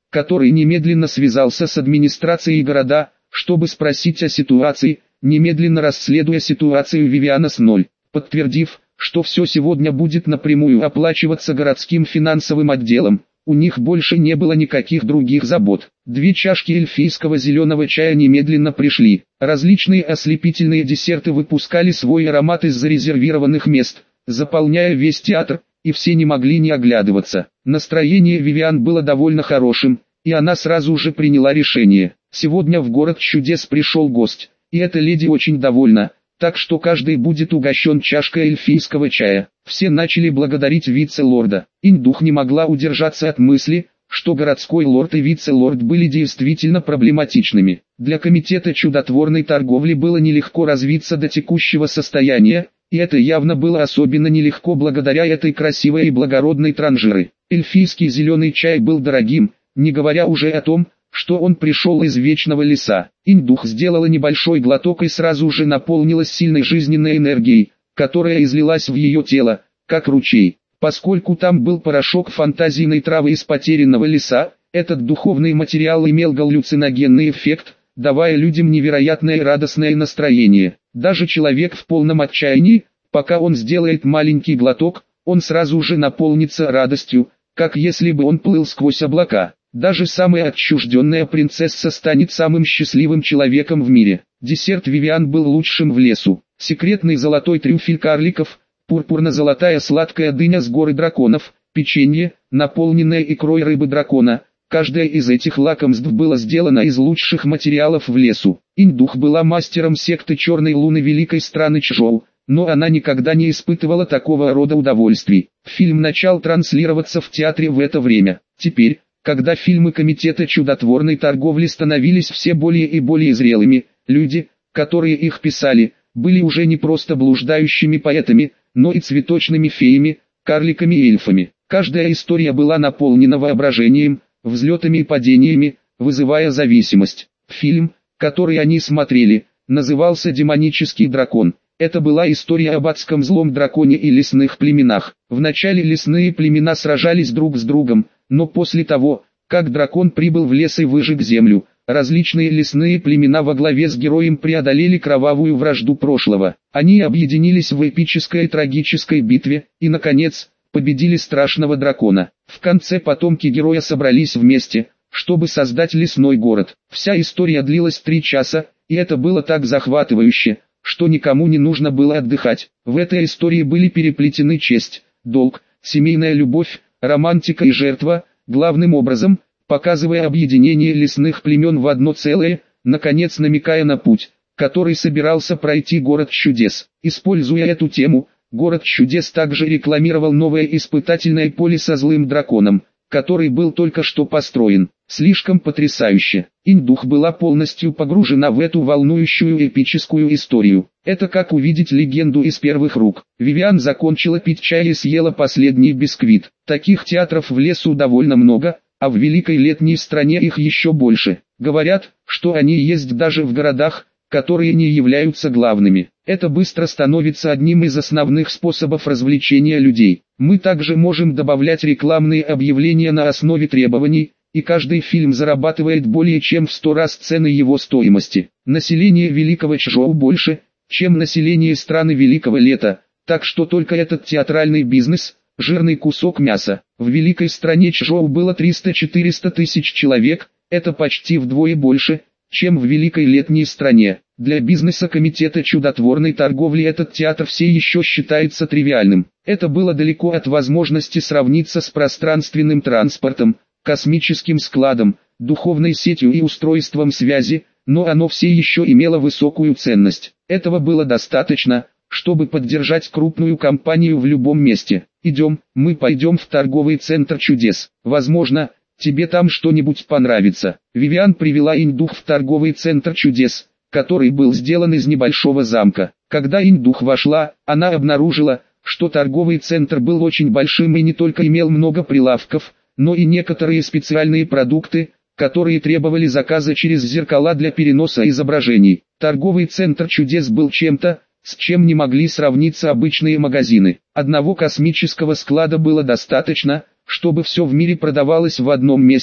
который немедленно связался с администрацией города, чтобы спросить о ситуации, немедленно расследуя ситуацию Вивианас 0, подтвердив, что все сегодня будет напрямую оплачиваться городским финансовым отделом. У них больше не было никаких других забот. 2 чашки эльфийского зеленого чая немедленно пришли. Различные ослепительные десерты выпускали свой аромат из зарезервированных мест, заполняя весь театр, и все не могли не оглядываться. Настроение Вивиан было довольно хорошим, и она сразу же приняла решение. Сегодня в город чудес пришел гость, и эта леди очень довольна, так что каждый будет угощен чашкой эльфийского чая. Все начали благодарить вице-лорда. Индух не могла удержаться от мысли, что городской лорд и вице-лорд были действительно проблематичными. Для комитета чудотворной торговли было нелегко развиться до текущего состояния, и это явно было особенно нелегко благодаря этой красивой и благородной транжиры. Эльфийский зеленый чай был дорогим, не говоря уже о том, что он пришел из вечного леса. Индух сделала небольшой глоток и сразу же наполнилась сильной жизненной энергией, которая излилась в ее тело, как ручей. Поскольку там был порошок фантазийной травы из потерянного леса, этот духовный материал имел галлюциногенный эффект, давая людям невероятное и радостное настроение. Даже человек в полном отчаянии, пока он сделает маленький глоток, он сразу же наполнится радостью, как если бы он плыл сквозь облака. Даже самая отчужденная принцесса станет самым счастливым человеком в мире. Десерт Вивиан был лучшим в лесу. Секретный золотой трюфель карликов, пурпурно-золотая сладкая дыня с горы драконов, печенье, наполненное икрой рыбы дракона. Каждое из этих лакомств было сделано из лучших материалов в лесу. Индух была мастером секты Черной Луны великой страны Чжоу, но она никогда не испытывала такого рода удовольствий. Фильм начал транслироваться в театре в это время. Теперь, когда фильмы Комитета чудотворной торговли становились все более и более зрелыми, люди, которые их писали, были уже не просто блуждающими поэтами, но и цветочными феями, карликами и эльфами. Каждая история была наполнена воображением, взлетами и падениями, вызывая зависимость. Фильм, который они смотрели, назывался «Демонический дракон». Это была история об адском злом драконе и лесных племенах. Вначале лесные племена сражались друг с другом, но после того, как дракон прибыл в лес и выжег землю, различные лесные племена во главе с героем преодолели кровавую вражду прошлого. Они объединились в эпической и трагической битве, и, наконец, победили страшного дракона. В конце потомки героя собрались вместе, чтобы создать лесной город. Вся история длилась 3 часа, и это было так захватывающе, что никому не нужно было отдыхать. В этой истории были переплетены честь, долг, семейная любовь, романтика и жертва, главным образом, показывая объединение лесных племен в одно целое, наконец намекая на путь, который собирался пройти город чудес. Используя эту тему, город чудес также рекламировал новое испытательное поле со злым драконом, который был только что построен. Слишком потрясающе. Индух была полностью погружена в эту волнующую эпическую историю. Это как увидеть легенду из первых рук. Вивиан закончила пить чай и съела последний бисквит. Таких театров в лесу довольно много, а в великой летней стране их еще больше. Говорят, что они есть даже в городах, которые не являются главными. Это быстро становится одним из основных способов развлечения людей. Мы также можем добавлять рекламные объявления на основе требований, и каждый фильм зарабатывает более чем в 100 раз цены его стоимости. Население Великого Чжоу больше, чем население страны Великого Лета, так что только этот театральный бизнес – жирный кусок мяса. В великой стране Чжоу было 300-400 тысяч человек, это почти вдвое больше, чем в великой летней стране. Для бизнеса Комитета чудотворной торговли этот театр все еще считается тривиальным. Это было далеко от возможности сравниться с пространственным транспортом, космическим складом, духовной сетью и устройством связи, но оно все еще имело высокую ценность. Этого было достаточно, чтобы поддержать крупную компанию в любом месте. Идем, мы пойдем в торговый центр чудес. Возможно, тебе там что-нибудь понравится. Вивиан привела Индух в торговый центр чудес, который был сделан из небольшого замка. Когда Индух вошла, она обнаружила, что торговый центр был очень большим и не только имел много прилавков, но и некоторые специальные продукты, которые требовали заказа через зеркала для переноса изображений. Торговый центр чудес был чем-то, с чем не могли сравниться обычные магазины. Одного космического склада было достаточно, чтобы все в мире продавалось в одном месте,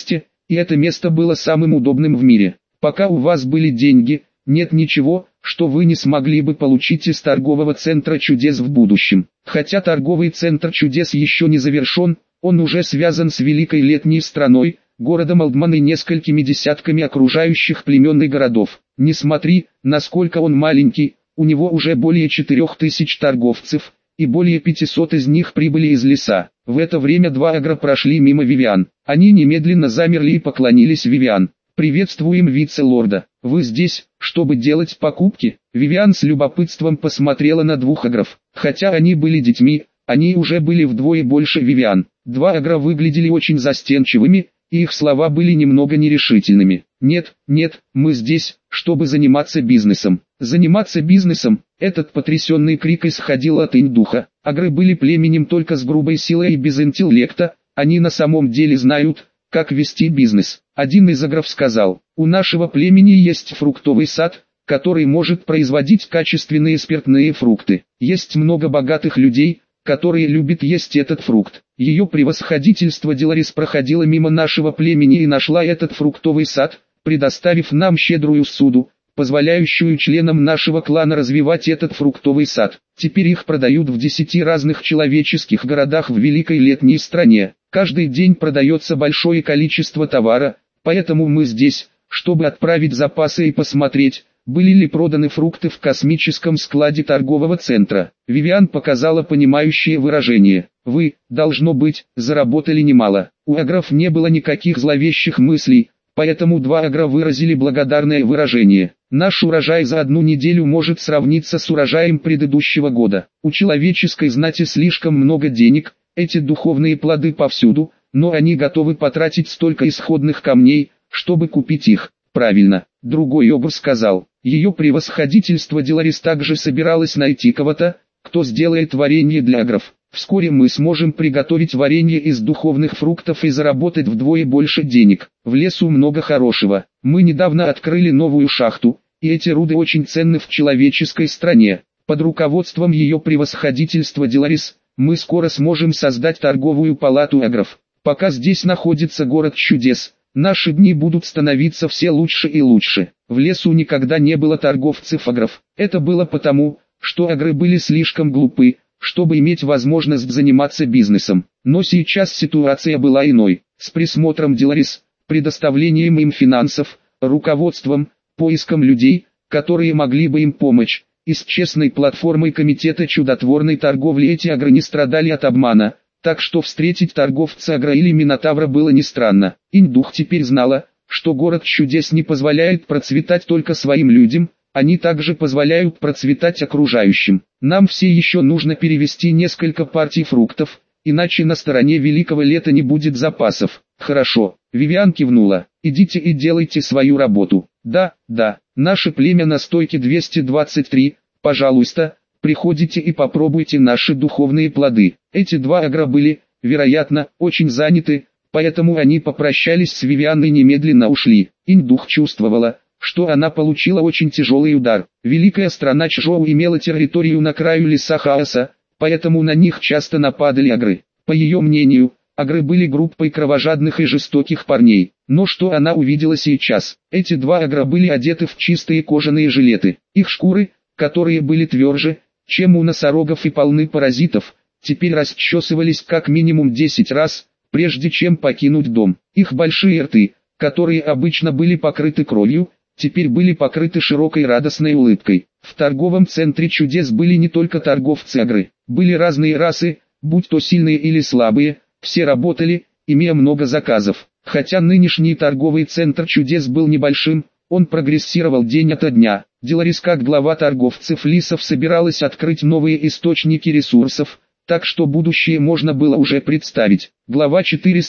и это место было самым удобным в мире. Пока у вас были деньги, нет ничего, что вы не смогли бы получить из торгового центра чудес в будущем. Хотя торговый центр чудес еще не завершен, он уже связан с великой летней страной, городом Алдман и несколькими десятками окружающих племен и городов. Не смотри, насколько он маленький, у него уже более 4000 торговцев, и более 500 из них прибыли из леса. В это время два агра прошли мимо Вивиан. Они немедленно замерли и поклонились Вивиан. «Приветствуем вице-лорда. Вы здесь, чтобы делать покупки?» Вивиан с любопытством посмотрела на двух агров. Хотя они были детьми, они уже были вдвое больше Вивиан. Два агра выглядели очень застенчивыми, и их слова были немного нерешительными. «Нет, нет, мы здесь, чтобы заниматься бизнесом». Заниматься бизнесом, этот потрясенный крик исходил от Индуха. Агры были племенем только с грубой силой и без интеллекта, они на самом деле знают, как вести бизнес. Один из агров сказал: «У нашего племени есть фруктовый сад, который может производить качественные спиртные фрукты. Есть много богатых людей, которые любят есть этот фрукт. Ее превосходительство Деларис проходила мимо нашего племени и нашла этот фруктовый сад, предоставив нам щедрую суду, позволяющую членам нашего клана развивать этот фруктовый сад. Теперь их продают в 10 разных человеческих городах в великой летней стране. Каждый день продается большое количество товара, поэтому мы здесь, чтобы отправить запасы и посмотреть, были ли проданы фрукты в космическом складе торгового центра». Вивиан показала понимающее выражение. «Вы, должно быть, заработали немало». У агров не было никаких зловещих мыслей, поэтому два агра выразили благодарное выражение. «Наш урожай за одну неделю может сравниться с урожаем предыдущего года. У человеческой знати слишком много денег, эти духовные плоды повсюду, но они готовы потратить столько исходных камней, чтобы купить их». «Правильно», другой огр сказал. «Ее превосходительство Деларис также собиралась найти кого-то, кто сделает варенье для агров. Вскоре мы сможем приготовить варенье из духовных фруктов и заработать вдвое больше денег. В лесу много хорошего. Мы недавно открыли новую шахту, и эти руды очень ценны в человеческой стране. Под руководством ее превосходительства Деларис, мы скоро сможем создать торговую палату агров. Пока здесь находится город чудес, наши дни будут становиться все лучше и лучше. В лесу никогда не было торговцев агров. Это было потому, что агры были слишком глупы, чтобы иметь возможность заниматься бизнесом. Но сейчас ситуация была иной. С присмотром Деларис, предоставлением им финансов, руководством, поиском людей, которые могли бы им помочь, и с честной платформой Комитета чудотворной торговли эти агры не страдали от обмана, так что встретить торговца агра или Минотавра было не странно. Индух теперь знала, что город чудес не позволяет процветать только своим людям, они также позволяют процветать окружающим. Нам все еще нужно перевести несколько партий фруктов, иначе на стороне великого лета не будет запасов. Хорошо, Вивиан кивнула. Идите и делайте свою работу. Да, наше племя на стойке 223, пожалуйста, приходите и попробуйте наши духовные плоды. Эти два агра были, вероятно, очень заняты, поэтому они попрощались с Вивиан и немедленно ушли. Индух чувствовала, что она получила очень тяжелый удар. Великая страна Чжоу имела территорию на краю леса хаоса, поэтому на них часто нападали агры. По ее мнению, агры были группой кровожадных и жестоких парней. Но что она увидела сейчас? Эти два агра были одеты в чистые кожаные жилеты. Их шкуры, которые были тверже, чем у носорогов и полны паразитов, теперь расчесывались как минимум 10 раз, прежде чем покинуть дом. Их большие рты, которые обычно были покрыты кровью, теперь были покрыты широкой радостной улыбкой. В торговом центре чудес были не только торговцы агры, были разные расы, будь то сильные или слабые, все работали, имея много заказов. Хотя нынешний торговый центр чудес был небольшим, он прогрессировал день ото дня. Деларис как глава торговцев лисов собиралась открыть новые источники ресурсов, так что будущее можно было уже представить. Глава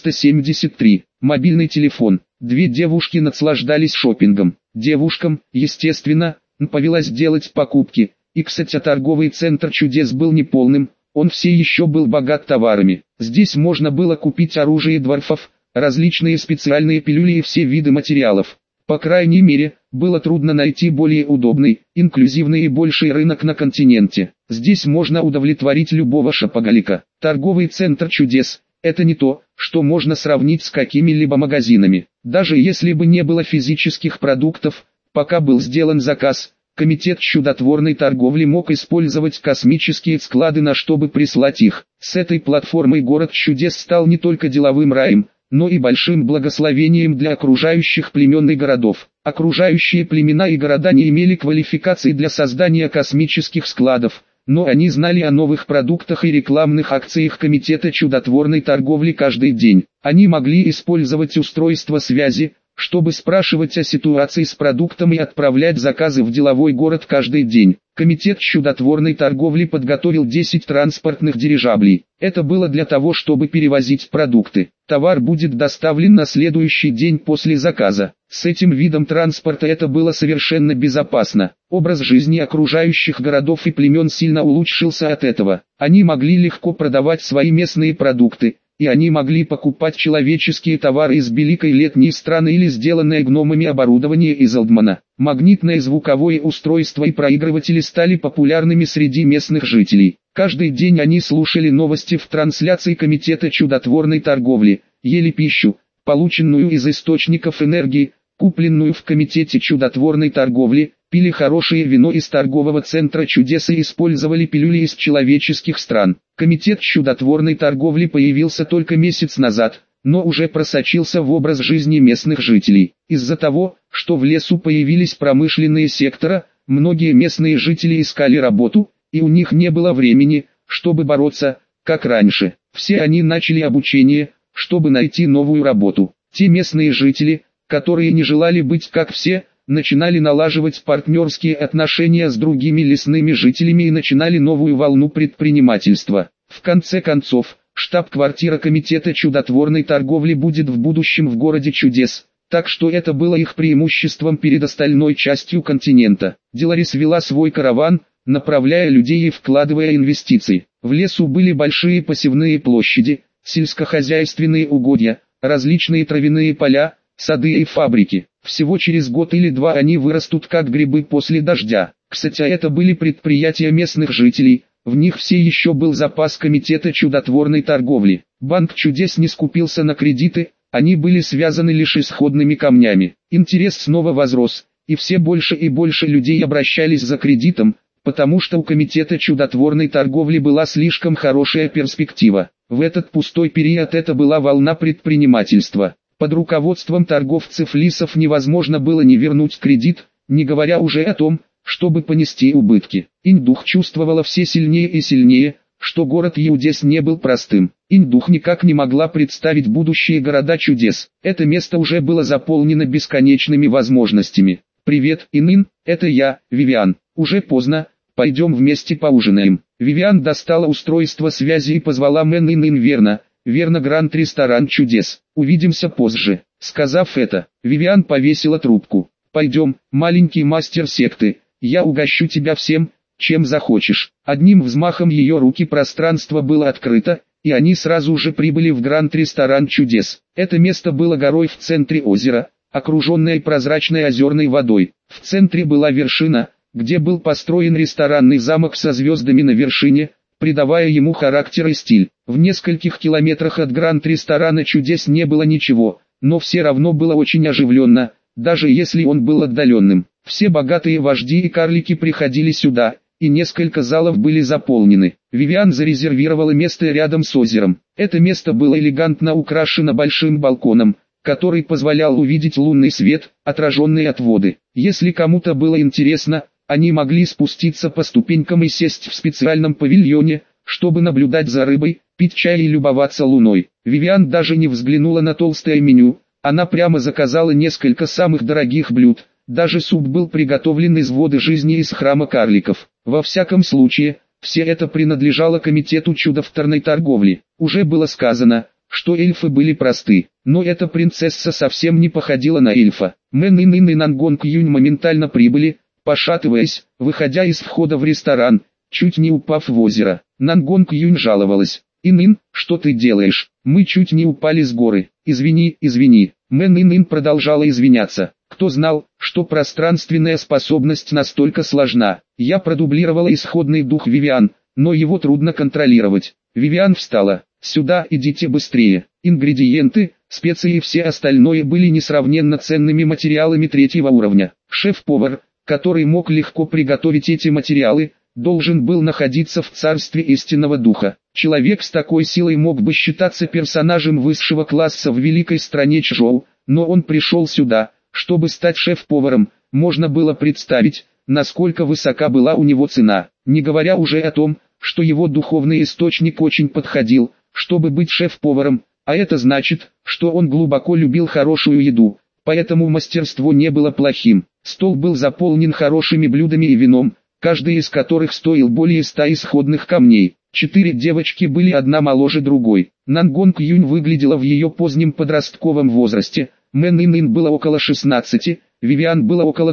473. Мобильный телефон. Две девушки наслаждались шопингом. Девушкам, естественно, повелось делать покупки, и кстати торговый центр чудес был неполным, он все еще был богат товарами. Здесь можно было купить оружие дворфов, различные специальные пилюли и все виды материалов. По крайней мере, было трудно найти более удобный, инклюзивный и больший рынок на континенте. Здесь можно удовлетворить любого шопоголика. Торговый центр чудес, это не то, что можно сравнить с какими-либо магазинами. Даже если бы не было физических продуктов, пока был сделан заказ, Комитет чудотворной торговли мог использовать космические склады чтобы прислать их. С этой платформой город чудес стал не только деловым раем, но и большим благословением для окружающих племен и городов. Окружающие племена и города не имели квалификации для создания космических складов, но они знали о новых продуктах и рекламных акциях Комитета чудотворной торговли каждый день. Они могли использовать устройство связи, чтобы спрашивать о ситуации с продуктом и отправлять заказы в деловой город каждый день. Комитет чудотворной торговли подготовил 10 транспортных дирижаблей. Это было для того, чтобы перевозить продукты. Товар будет доставлен на следующий день после заказа. С этим видом транспорта это было совершенно безопасно. Образ жизни окружающих городов и племен сильно улучшился от этого. Они могли легко продавать свои местные продукты, и они могли покупать человеческие товары из великой летней страны или сделанное гномами оборудование из Олдмана. Магнитное звуковое устройство и проигрыватели стали популярными среди местных жителей. Каждый день они слушали новости в трансляции Комитета чудотворной торговли, ели пищу, полученную из источников энергии, купленную в Комитете чудотворной торговли, пили хорошее вино из торгового центра чудес и использовали пилюли из человеческих стран. Комитет чудотворной торговли появился только месяц назад, но уже просочился в образ жизни местных жителей. Из-за того, что в лесу появились промышленные сектора, многие местные жители искали работу, и у них не было времени, чтобы бороться, как раньше. Все они начали обучение, чтобы найти новую работу. Те местные жители, которые не желали быть как все, начинали налаживать партнерские отношения с другими лесными жителями и начинали новую волну предпринимательства. В конце концов, штаб-квартира Комитета чудотворной торговли будет в будущем в городе чудес, так что это было их преимуществом перед остальной частью континента. Деларис вела свой караван, направляя людей и вкладывая инвестиции. В лесу были большие посевные площади, сельскохозяйственные угодья, различные травяные поля, сады и фабрики. Всего через год или два они вырастут как грибы после дождя. Кстати, это были предприятия местных жителей, в них все еще был запас Комитета чудотворной торговли. Банк чудес не скупился на кредиты, они были связаны лишь исходными камнями. Интерес снова возрос, и все больше и больше людей обращались за кредитом, потому что у Комитета чудотворной торговли была слишком хорошая перспектива. В этот пустой период это была волна предпринимательства. Под руководством торговцев лисов невозможно было не вернуть кредит, не говоря уже о том, чтобы понести убытки. Индух чувствовала все сильнее и сильнее, что город Юдес не был простым. Индух никак не могла представить будущее города чудес. Это место уже было заполнено бесконечными возможностями. «Привет, Инын, это я, Вивиан. Уже поздно, пойдем вместе поужинаем». Вивиан достала устройство связи и позвала Мэн Инын верно. «Верно, Гранд-ресторан чудес. Увидимся позже». Сказав это, Вивиан повесила трубку. «Пойдем, маленький мастер секты, я угощу тебя всем, чем захочешь». Одним взмахом ее руки пространство было открыто, и они сразу же прибыли в Гранд-ресторан чудес. Это место было горой в центре озера, окруженной прозрачной озерной водой. В центре была вершина, где был построен ресторанный замок со звездами на вершине, придавая ему характер и стиль. В нескольких километрах от Гранд-ресторана чудес не было ничего, но все равно было очень оживленно, даже если он был отдаленным. Все богатые вожди и карлики приходили сюда, и несколько залов были заполнены. Вивиан зарезервировала место рядом с озером. Это место было элегантно украшено большим балконом, который позволял увидеть лунный свет, отраженный от воды. Если кому-то было интересно, они могли спуститься по ступенькам и сесть в специальном павильоне, чтобы наблюдать за рыбой, пить чай и любоваться луной. Вивиан даже не взглянула на толстое меню, она прямо заказала несколько самых дорогих блюд, даже суп был приготовлен из воды жизни из храма карликов. Во всяком случае, все это принадлежало Комитету чудотворной торговли. Уже было сказано, что эльфы были просты, но эта принцесса совсем не походила на эльфа. Мэн Инын и Нангонг Юнь моментально прибыли, пошатываясь, выходя из входа в ресторан, чуть не упав в озеро. Нангонг Юнь жаловалась. «Инын, что ты делаешь? Мы чуть не упали с горы. Извини, извини». Мэн Инын продолжала извиняться. Кто знал, что пространственная способность настолько сложна? Я продублировала исходный дух Вивиан, но его трудно контролировать. Вивиан встала. Сюда идите быстрее. Ингредиенты, специи и все остальное были несравненно ценными материалами третьего уровня. Шеф-повар, который мог легко приготовить эти материалы, должен был находиться в царстве истинного духа. Человек с такой силой мог бы считаться персонажем высшего класса в великой стране Чжоу, но он пришел сюда, чтобы стать шеф-поваром. Можно было представить, насколько высока была у него цена, не говоря уже о том, что его духовный источник очень подходил, чтобы быть шеф-поваром, а это значит, что он глубоко любил хорошую еду, поэтому мастерство не было плохим. Стол был заполнен хорошими блюдами и вином, каждый из которых стоил более 100 исходных камней. 4 девочки были одна моложе другой. Нангонг Юнь выглядела в ее позднем подростковом возрасте, Мэн Ин было около 16, Вивиан было около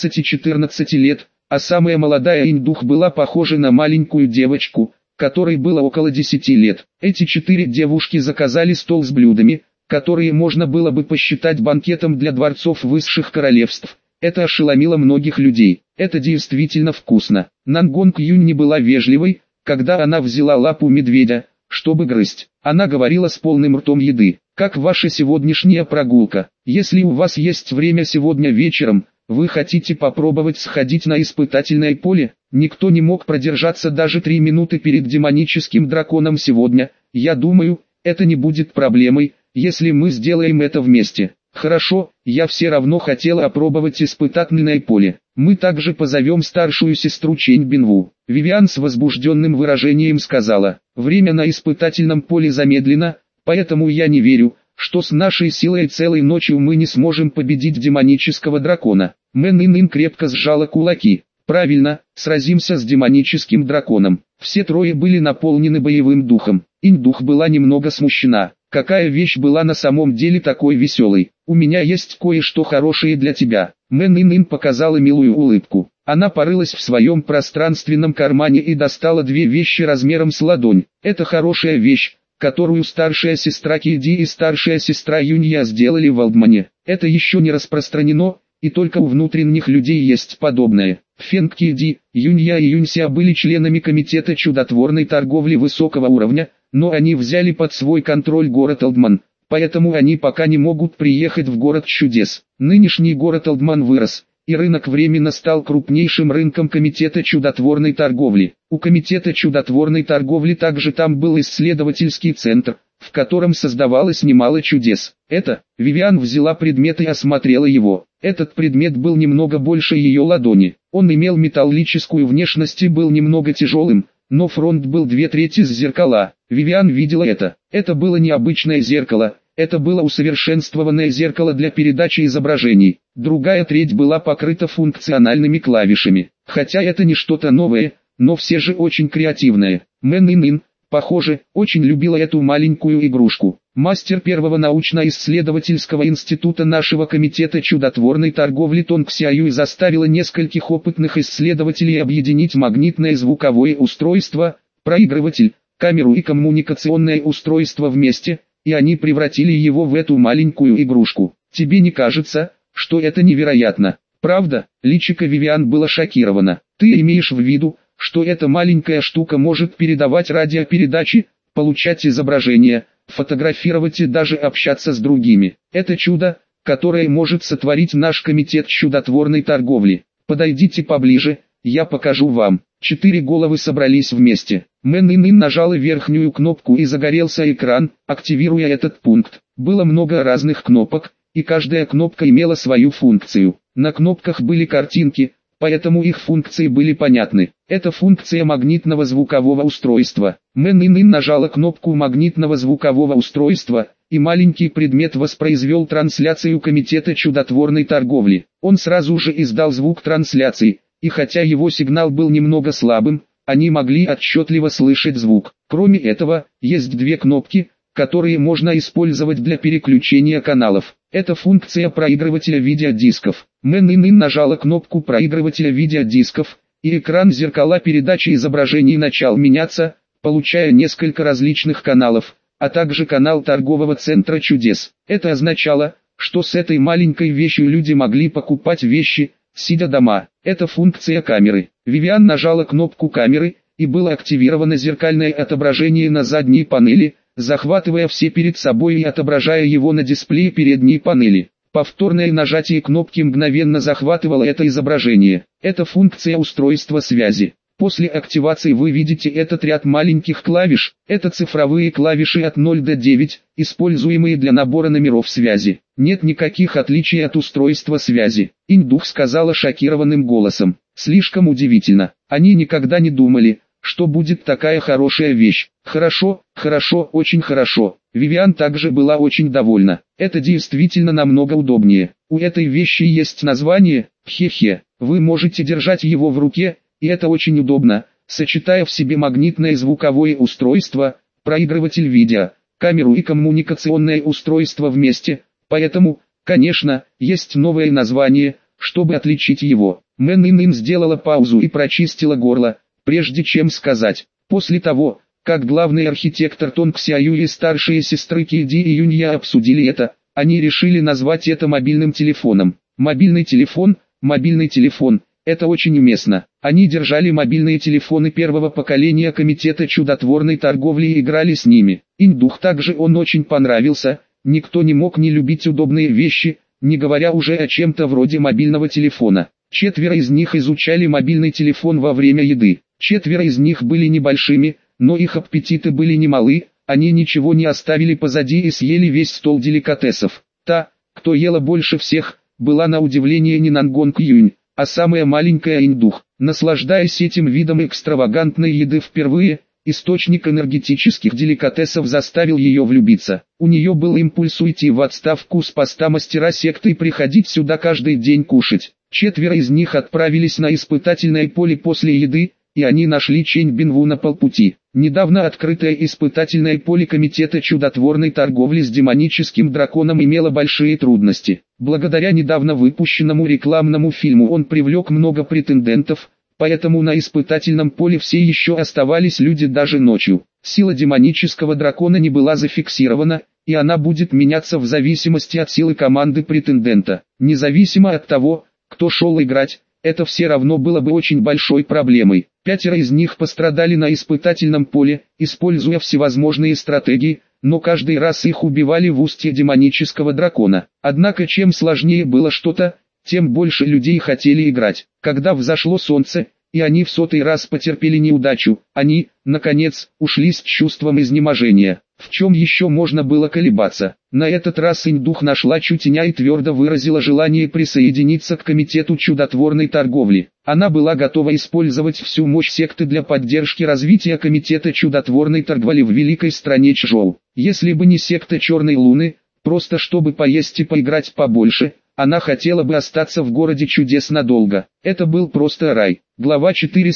13-14 лет, а самая молодая Инь-дух была похожа на маленькую девочку, которой было около 10 лет. Эти 4 девушки заказали стол с блюдами, которые можно было бы посчитать банкетом для дворцов высших королевств. Это ошеломило многих людей. Это действительно вкусно. Нангонг Юнь не была вежливой, когда она взяла лапу медведя, чтобы грызть. Она говорила с полным ртом еды. Как ваша сегодняшняя прогулка? Если у вас есть время сегодня вечером, вы хотите попробовать сходить на испытательное поле? Никто не мог продержаться даже 3 минуты перед демоническим драконом сегодня. Я думаю, это не будет проблемой, если мы сделаем это вместе. Хорошо, я все равно хотела опробовать испытательное поле. Мы также позовем старшую сестру Чэнь Бинву. Вивиан с возбужденным выражением сказала: время на испытательном поле замедлено, поэтому я не верю, что с нашей силой целой ночью мы не сможем победить демонического дракона. Мэн Ин крепко сжала кулаки. Правильно, сразимся с демоническим драконом. Все трое были наполнены боевым духом. Инь-дух была немного смущена. Какая вещь была на самом деле такой веселой? У меня есть кое-что хорошее для тебя. Мэн Ин показала милую улыбку. Она порылась в своем пространственном кармане и достала 2 вещи размером с ладонь. Это хорошая вещь, которую старшая сестра Киди и старшая сестра Юнья сделали в Алдмане. Это еще не распространено, и только у внутренних людей есть подобное. Фэнг Киди, Юнья и Юнься были членами комитета чудотворной торговли высокого уровня, но они взяли под свой контроль город Алдман, поэтому они пока не могут приехать в город чудес. Нынешний город Алдман вырос, и рынок временно стал крупнейшим рынком комитета чудотворной торговли. У комитета чудотворной торговли также там был исследовательский центр, в котором создавалось немало чудес. Вивиан взяла предмет и осмотрела его. Этот предмет был немного больше ее ладони. Он имел металлическую внешность и был немного тяжелым, но фронт был 2/3 с зеркала. Вивиан видела это. Это было необычное зеркало, это было усовершенствованное зеркало для передачи изображений. Другая треть была покрыта функциональными клавишами. Хотя это не что-то новое, но все же очень креативное. Мэн Ин, похоже, очень любила эту маленькую игрушку. Мастер первого научно-исследовательского института нашего комитета чудотворной торговли Тонг Сяюй заставила нескольких опытных исследователей объединить магнитное звуковое устройство, проигрыватель, камеру и коммуникационное устройство вместе, и они превратили его в эту маленькую игрушку. Тебе не кажется, что это невероятно? Правда? Личико Вивиан было шокировано. Ты имеешь в виду, что эта маленькая штука может передавать радиопередачи, получать изображения, фотографировать и даже общаться с другими. Это чудо, которое может сотворить наш комитет чудотворной торговли. Подойдите поближе, я покажу вам. 4 головы собрались вместе. Мэн Ин нажала верхнюю кнопку и загорелся экран, активируя этот пункт. Было много разных кнопок, и каждая кнопка имела свою функцию. На кнопках были картинки, поэтому их функции были понятны. Это функция магнитного звукового устройства. Мэн Ин нажала кнопку магнитного звукового устройства, и маленький предмет воспроизвел трансляцию комитета чудотворной торговли. Он сразу же издал звук трансляции, и хотя его сигнал был немного слабым, они могли отчетливо слышать звук. Кроме этого, есть 2 кнопки, которые можно использовать для переключения каналов. Это функция проигрывателя видеодисков. Мэн Ин нажала кнопку проигрывателя видеодисков, и экран зеркала передачи изображений начал меняться, получая несколько различных каналов, а также канал торгового центра чудес. Это означало, что с этой маленькой вещью люди могли покупать вещи, сидя дома. Это функция камеры. Вивиан нажала кнопку камеры, и было активировано зеркальное отображение на задней панели, захватывая все перед собой и отображая его на дисплее передней панели. Повторное нажатие кнопки мгновенно захватывало это изображение. Это функция устройства связи. После активации вы видите этот ряд маленьких клавиш, это цифровые клавиши от 0 до 9, используемые для набора номеров связи. Нет никаких отличий от устройства связи. Индух сказала шокированным голосом. Слишком удивительно. Они никогда не думали, что будет такая хорошая вещь. Хорошо, хорошо, очень хорошо. Вивиан также была очень довольна. Это действительно намного удобнее. У этой вещи есть название, хе-хе. Вы можете держать его в руке, и это очень удобно, сочетая в себе магнитное звуковое устройство, проигрыватель видео, камеру и коммуникационное устройство вместе, поэтому, конечно, есть новое название, чтобы отличить его. Мэн Ин сделала паузу и прочистила горло, прежде чем сказать. После того, как главный архитектор Тонг Сяю и старшие сестры Киди и Юнья обсудили это, они решили назвать это мобильным телефоном. Мобильный телефон, это очень уместно. Они держали мобильные телефоны первого поколения комитета чудотворной торговли и играли с ними. Индух также он очень понравился, никто не мог не любить удобные вещи, не говоря уже о чем-то вроде мобильного телефона. 4 из них изучали мобильный телефон во время еды. 4 из них были небольшими, но их аппетиты были немалы, они ничего не оставили позади и съели весь стол деликатесов. Та, кто ела больше всех, была на удивление не Нангонг Юнь, а самая маленькая Индух. Наслаждаясь этим видом экстравагантной еды впервые, источник энергетических деликатесов заставил ее влюбиться. У нее был импульс уйти в отставку с поста мастера секты и приходить сюда каждый день кушать. 4 из них отправились на испытательное поле после еды, и они нашли Чэнь Бинву на полпути. Недавно открытое испытательное поле комитета чудотворной торговли с демоническим драконом имело большие трудности. Благодаря недавно выпущенному рекламному фильму он привлек много претендентов, поэтому на испытательном поле все еще оставались люди даже ночью. Сила демонического дракона не была зафиксирована, и она будет меняться в зависимости от силы команды претендента. Независимо от того, кто шел играть, это все равно было бы очень большой проблемой. 5 из них пострадали на испытательном поле, используя всевозможные стратегии, но каждый раз их убивали в устье демонического дракона. Однако чем сложнее было что-то, тем больше людей хотели играть. Когда взошло солнце, и они в 100-й раз потерпели неудачу, они, наконец, ушли с чувством изнеможения. В чем еще можно было колебаться? На этот раз Индух нашла Чутеня и твердо выразила желание присоединиться к комитету чудотворной торговли. Она была готова использовать всю мощь секты для поддержки развития комитета чудотворной торговли в великой стране Чжоу. Если бы не секта Черной Луны, просто чтобы поесть и поиграть побольше, она хотела бы остаться в городе чудес надолго. Это был просто рай. Глава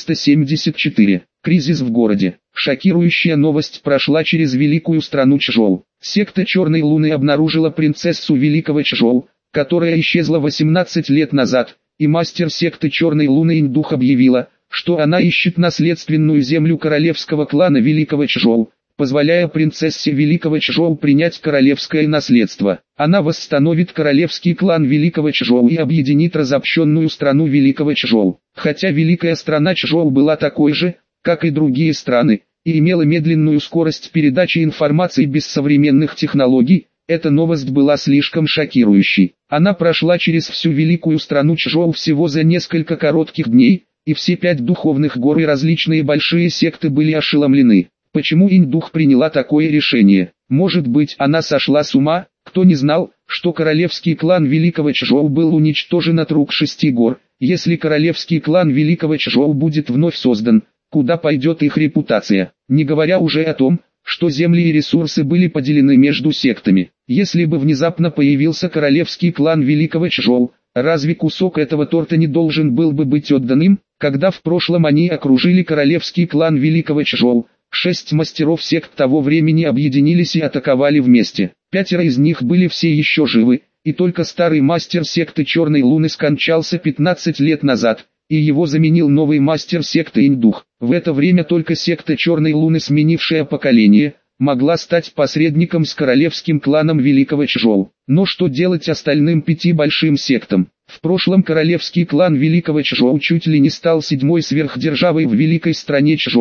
474. Кризис в городе. Шокирующая новость прошла через великую страну Чжоу. Секта Черной Луны обнаружила принцессу великого Чжоу, которая исчезла 18 лет назад, и мастер секты Черной Луны Индух объявила, что она ищет наследственную землю королевского клана великого Чжоу, позволяя принцессе великого Чжоу принять королевское наследство. Она восстановит королевский клан великого Чжоу и объединит разобщенную страну великого Чжоу. Хотя великая страна Чжоу была такой же, как и другие страны, и имела медленную скорость передачи информации без современных технологий, эта новость была слишком шокирующей. Она прошла через всю великую страну Чжоу всего за несколько коротких дней, и все 5 духовных гор и различные большие секты были ошеломлены. Почему Индух приняла такое решение? Может быть, она сошла с ума? Кто не знал, что королевский клан великого Чжоу был уничтожен от рук 6 гор? Если королевский клан великого Чжоу будет вновь создан, куда пойдет их репутация? Не говоря уже о том, что земли и ресурсы были поделены между сектами. Если бы внезапно появился королевский клан великого Чжоу, разве кусок этого торта не должен был бы быть отдан им? Когда в прошлом они окружили королевский клан великого Чжоу, 6 мастеров сект того времени объединились и атаковали вместе. 5 из них были все еще живы, и только старый мастер секты Черной Луны скончался 15 лет назад, и его заменил новый мастер секты Индух. В это время только секта Черной Луны, сменившая поколение, могла стать посредником с королевским кланом великого Чжоу. Но что делать остальным 5 большим сектам? В прошлом королевский клан великого Чжоу чуть ли не стал 7-й сверхдержавой в великой стране Чжоу,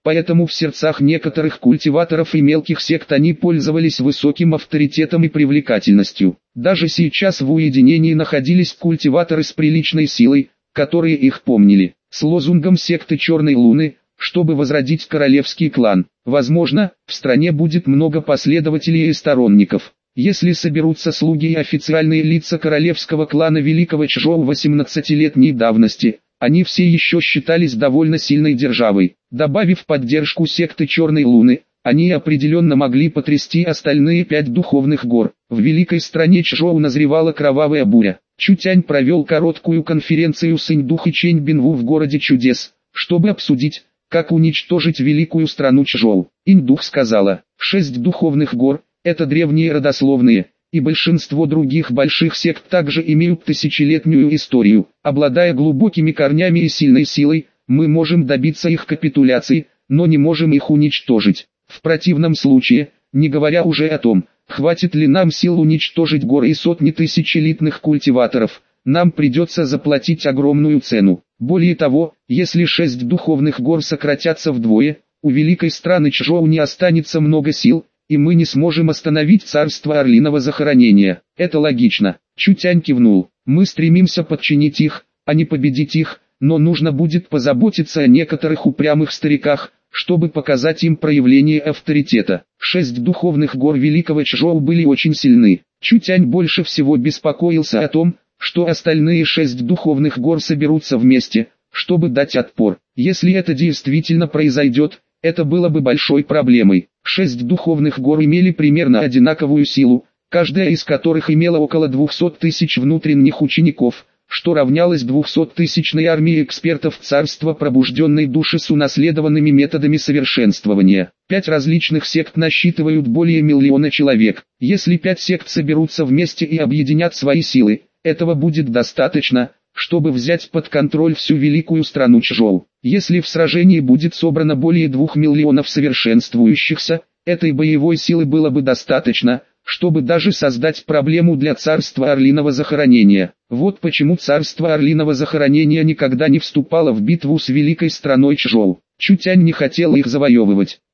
Поэтому в сердцах некоторых культиваторов и мелких сект они пользовались высоким авторитетом и привлекательностью. Даже сейчас в уединении находились культиваторы с приличной силой, которые их помнили. С лозунгом секты Черной Луны, чтобы возродить королевский клан. Возможно, в стране будет много последователей и сторонников. Если соберутся слуги и официальные лица королевского клана Великого Чжоу 18-летней давности, они все еще считались довольно сильной державой. Добавив поддержку секты Черной Луны, они определенно могли потрясти остальные 5 духовных гор. В великой стране Чжоу назревала кровавая буря. Чутянь провел короткую конференцию с Иньдух и Чэнь Бинву в городе чудес, чтобы обсудить, как уничтожить великую страну Чжоу. Иньдух сказала, 6 духовных гор – это древние родословные, и большинство других больших сект также имеют тысячелетнюю историю. Обладая глубокими корнями и сильной силой, мы можем добиться их капитуляции, но не можем их уничтожить. В противном случае, не говоря уже о том, хватит ли нам сил уничтожить горы и сотни тысяч элитных культиваторов, нам придется заплатить огромную цену. Более того, если 6 духовных гор сократятся вдвое, у великой страны Чжоу не останется много сил, и мы не сможем остановить царство Орлиного захоронения. Это логично. Чутянь кивнул. Мы стремимся подчинить их, а не победить их, но нужно будет позаботиться о некоторых упрямых стариках, чтобы показать им проявление авторитета. 6 духовных гор Великого Чжоу были очень сильны. Чутянь больше всего беспокоился о том, что остальные 6 духовных гор соберутся вместе, чтобы дать отпор. Если это действительно произойдет, это было бы большой проблемой. 6 духовных гор имели примерно одинаковую силу, каждая из которых имела около 200 тысяч внутренних учеников, что равнялось 200-тысячной армии экспертов царства пробужденной души с унаследованными методами совершенствования. 5 различных сект насчитывают более миллиона человек. Если 5 сект соберутся вместе и объединят свои силы, этого будет достаточно, чтобы взять под контроль всю великую страну Чжоу. Если в сражении будет собрано более 2 миллионов совершенствующихся, этой боевой силы было бы достаточно, чтобы даже создать проблему для царства Орлиного захоронения. Вот почему царство Орлиного захоронения никогда не вступало в битву с великой страной Чжоу. Чутянь не хотел их завоевывать.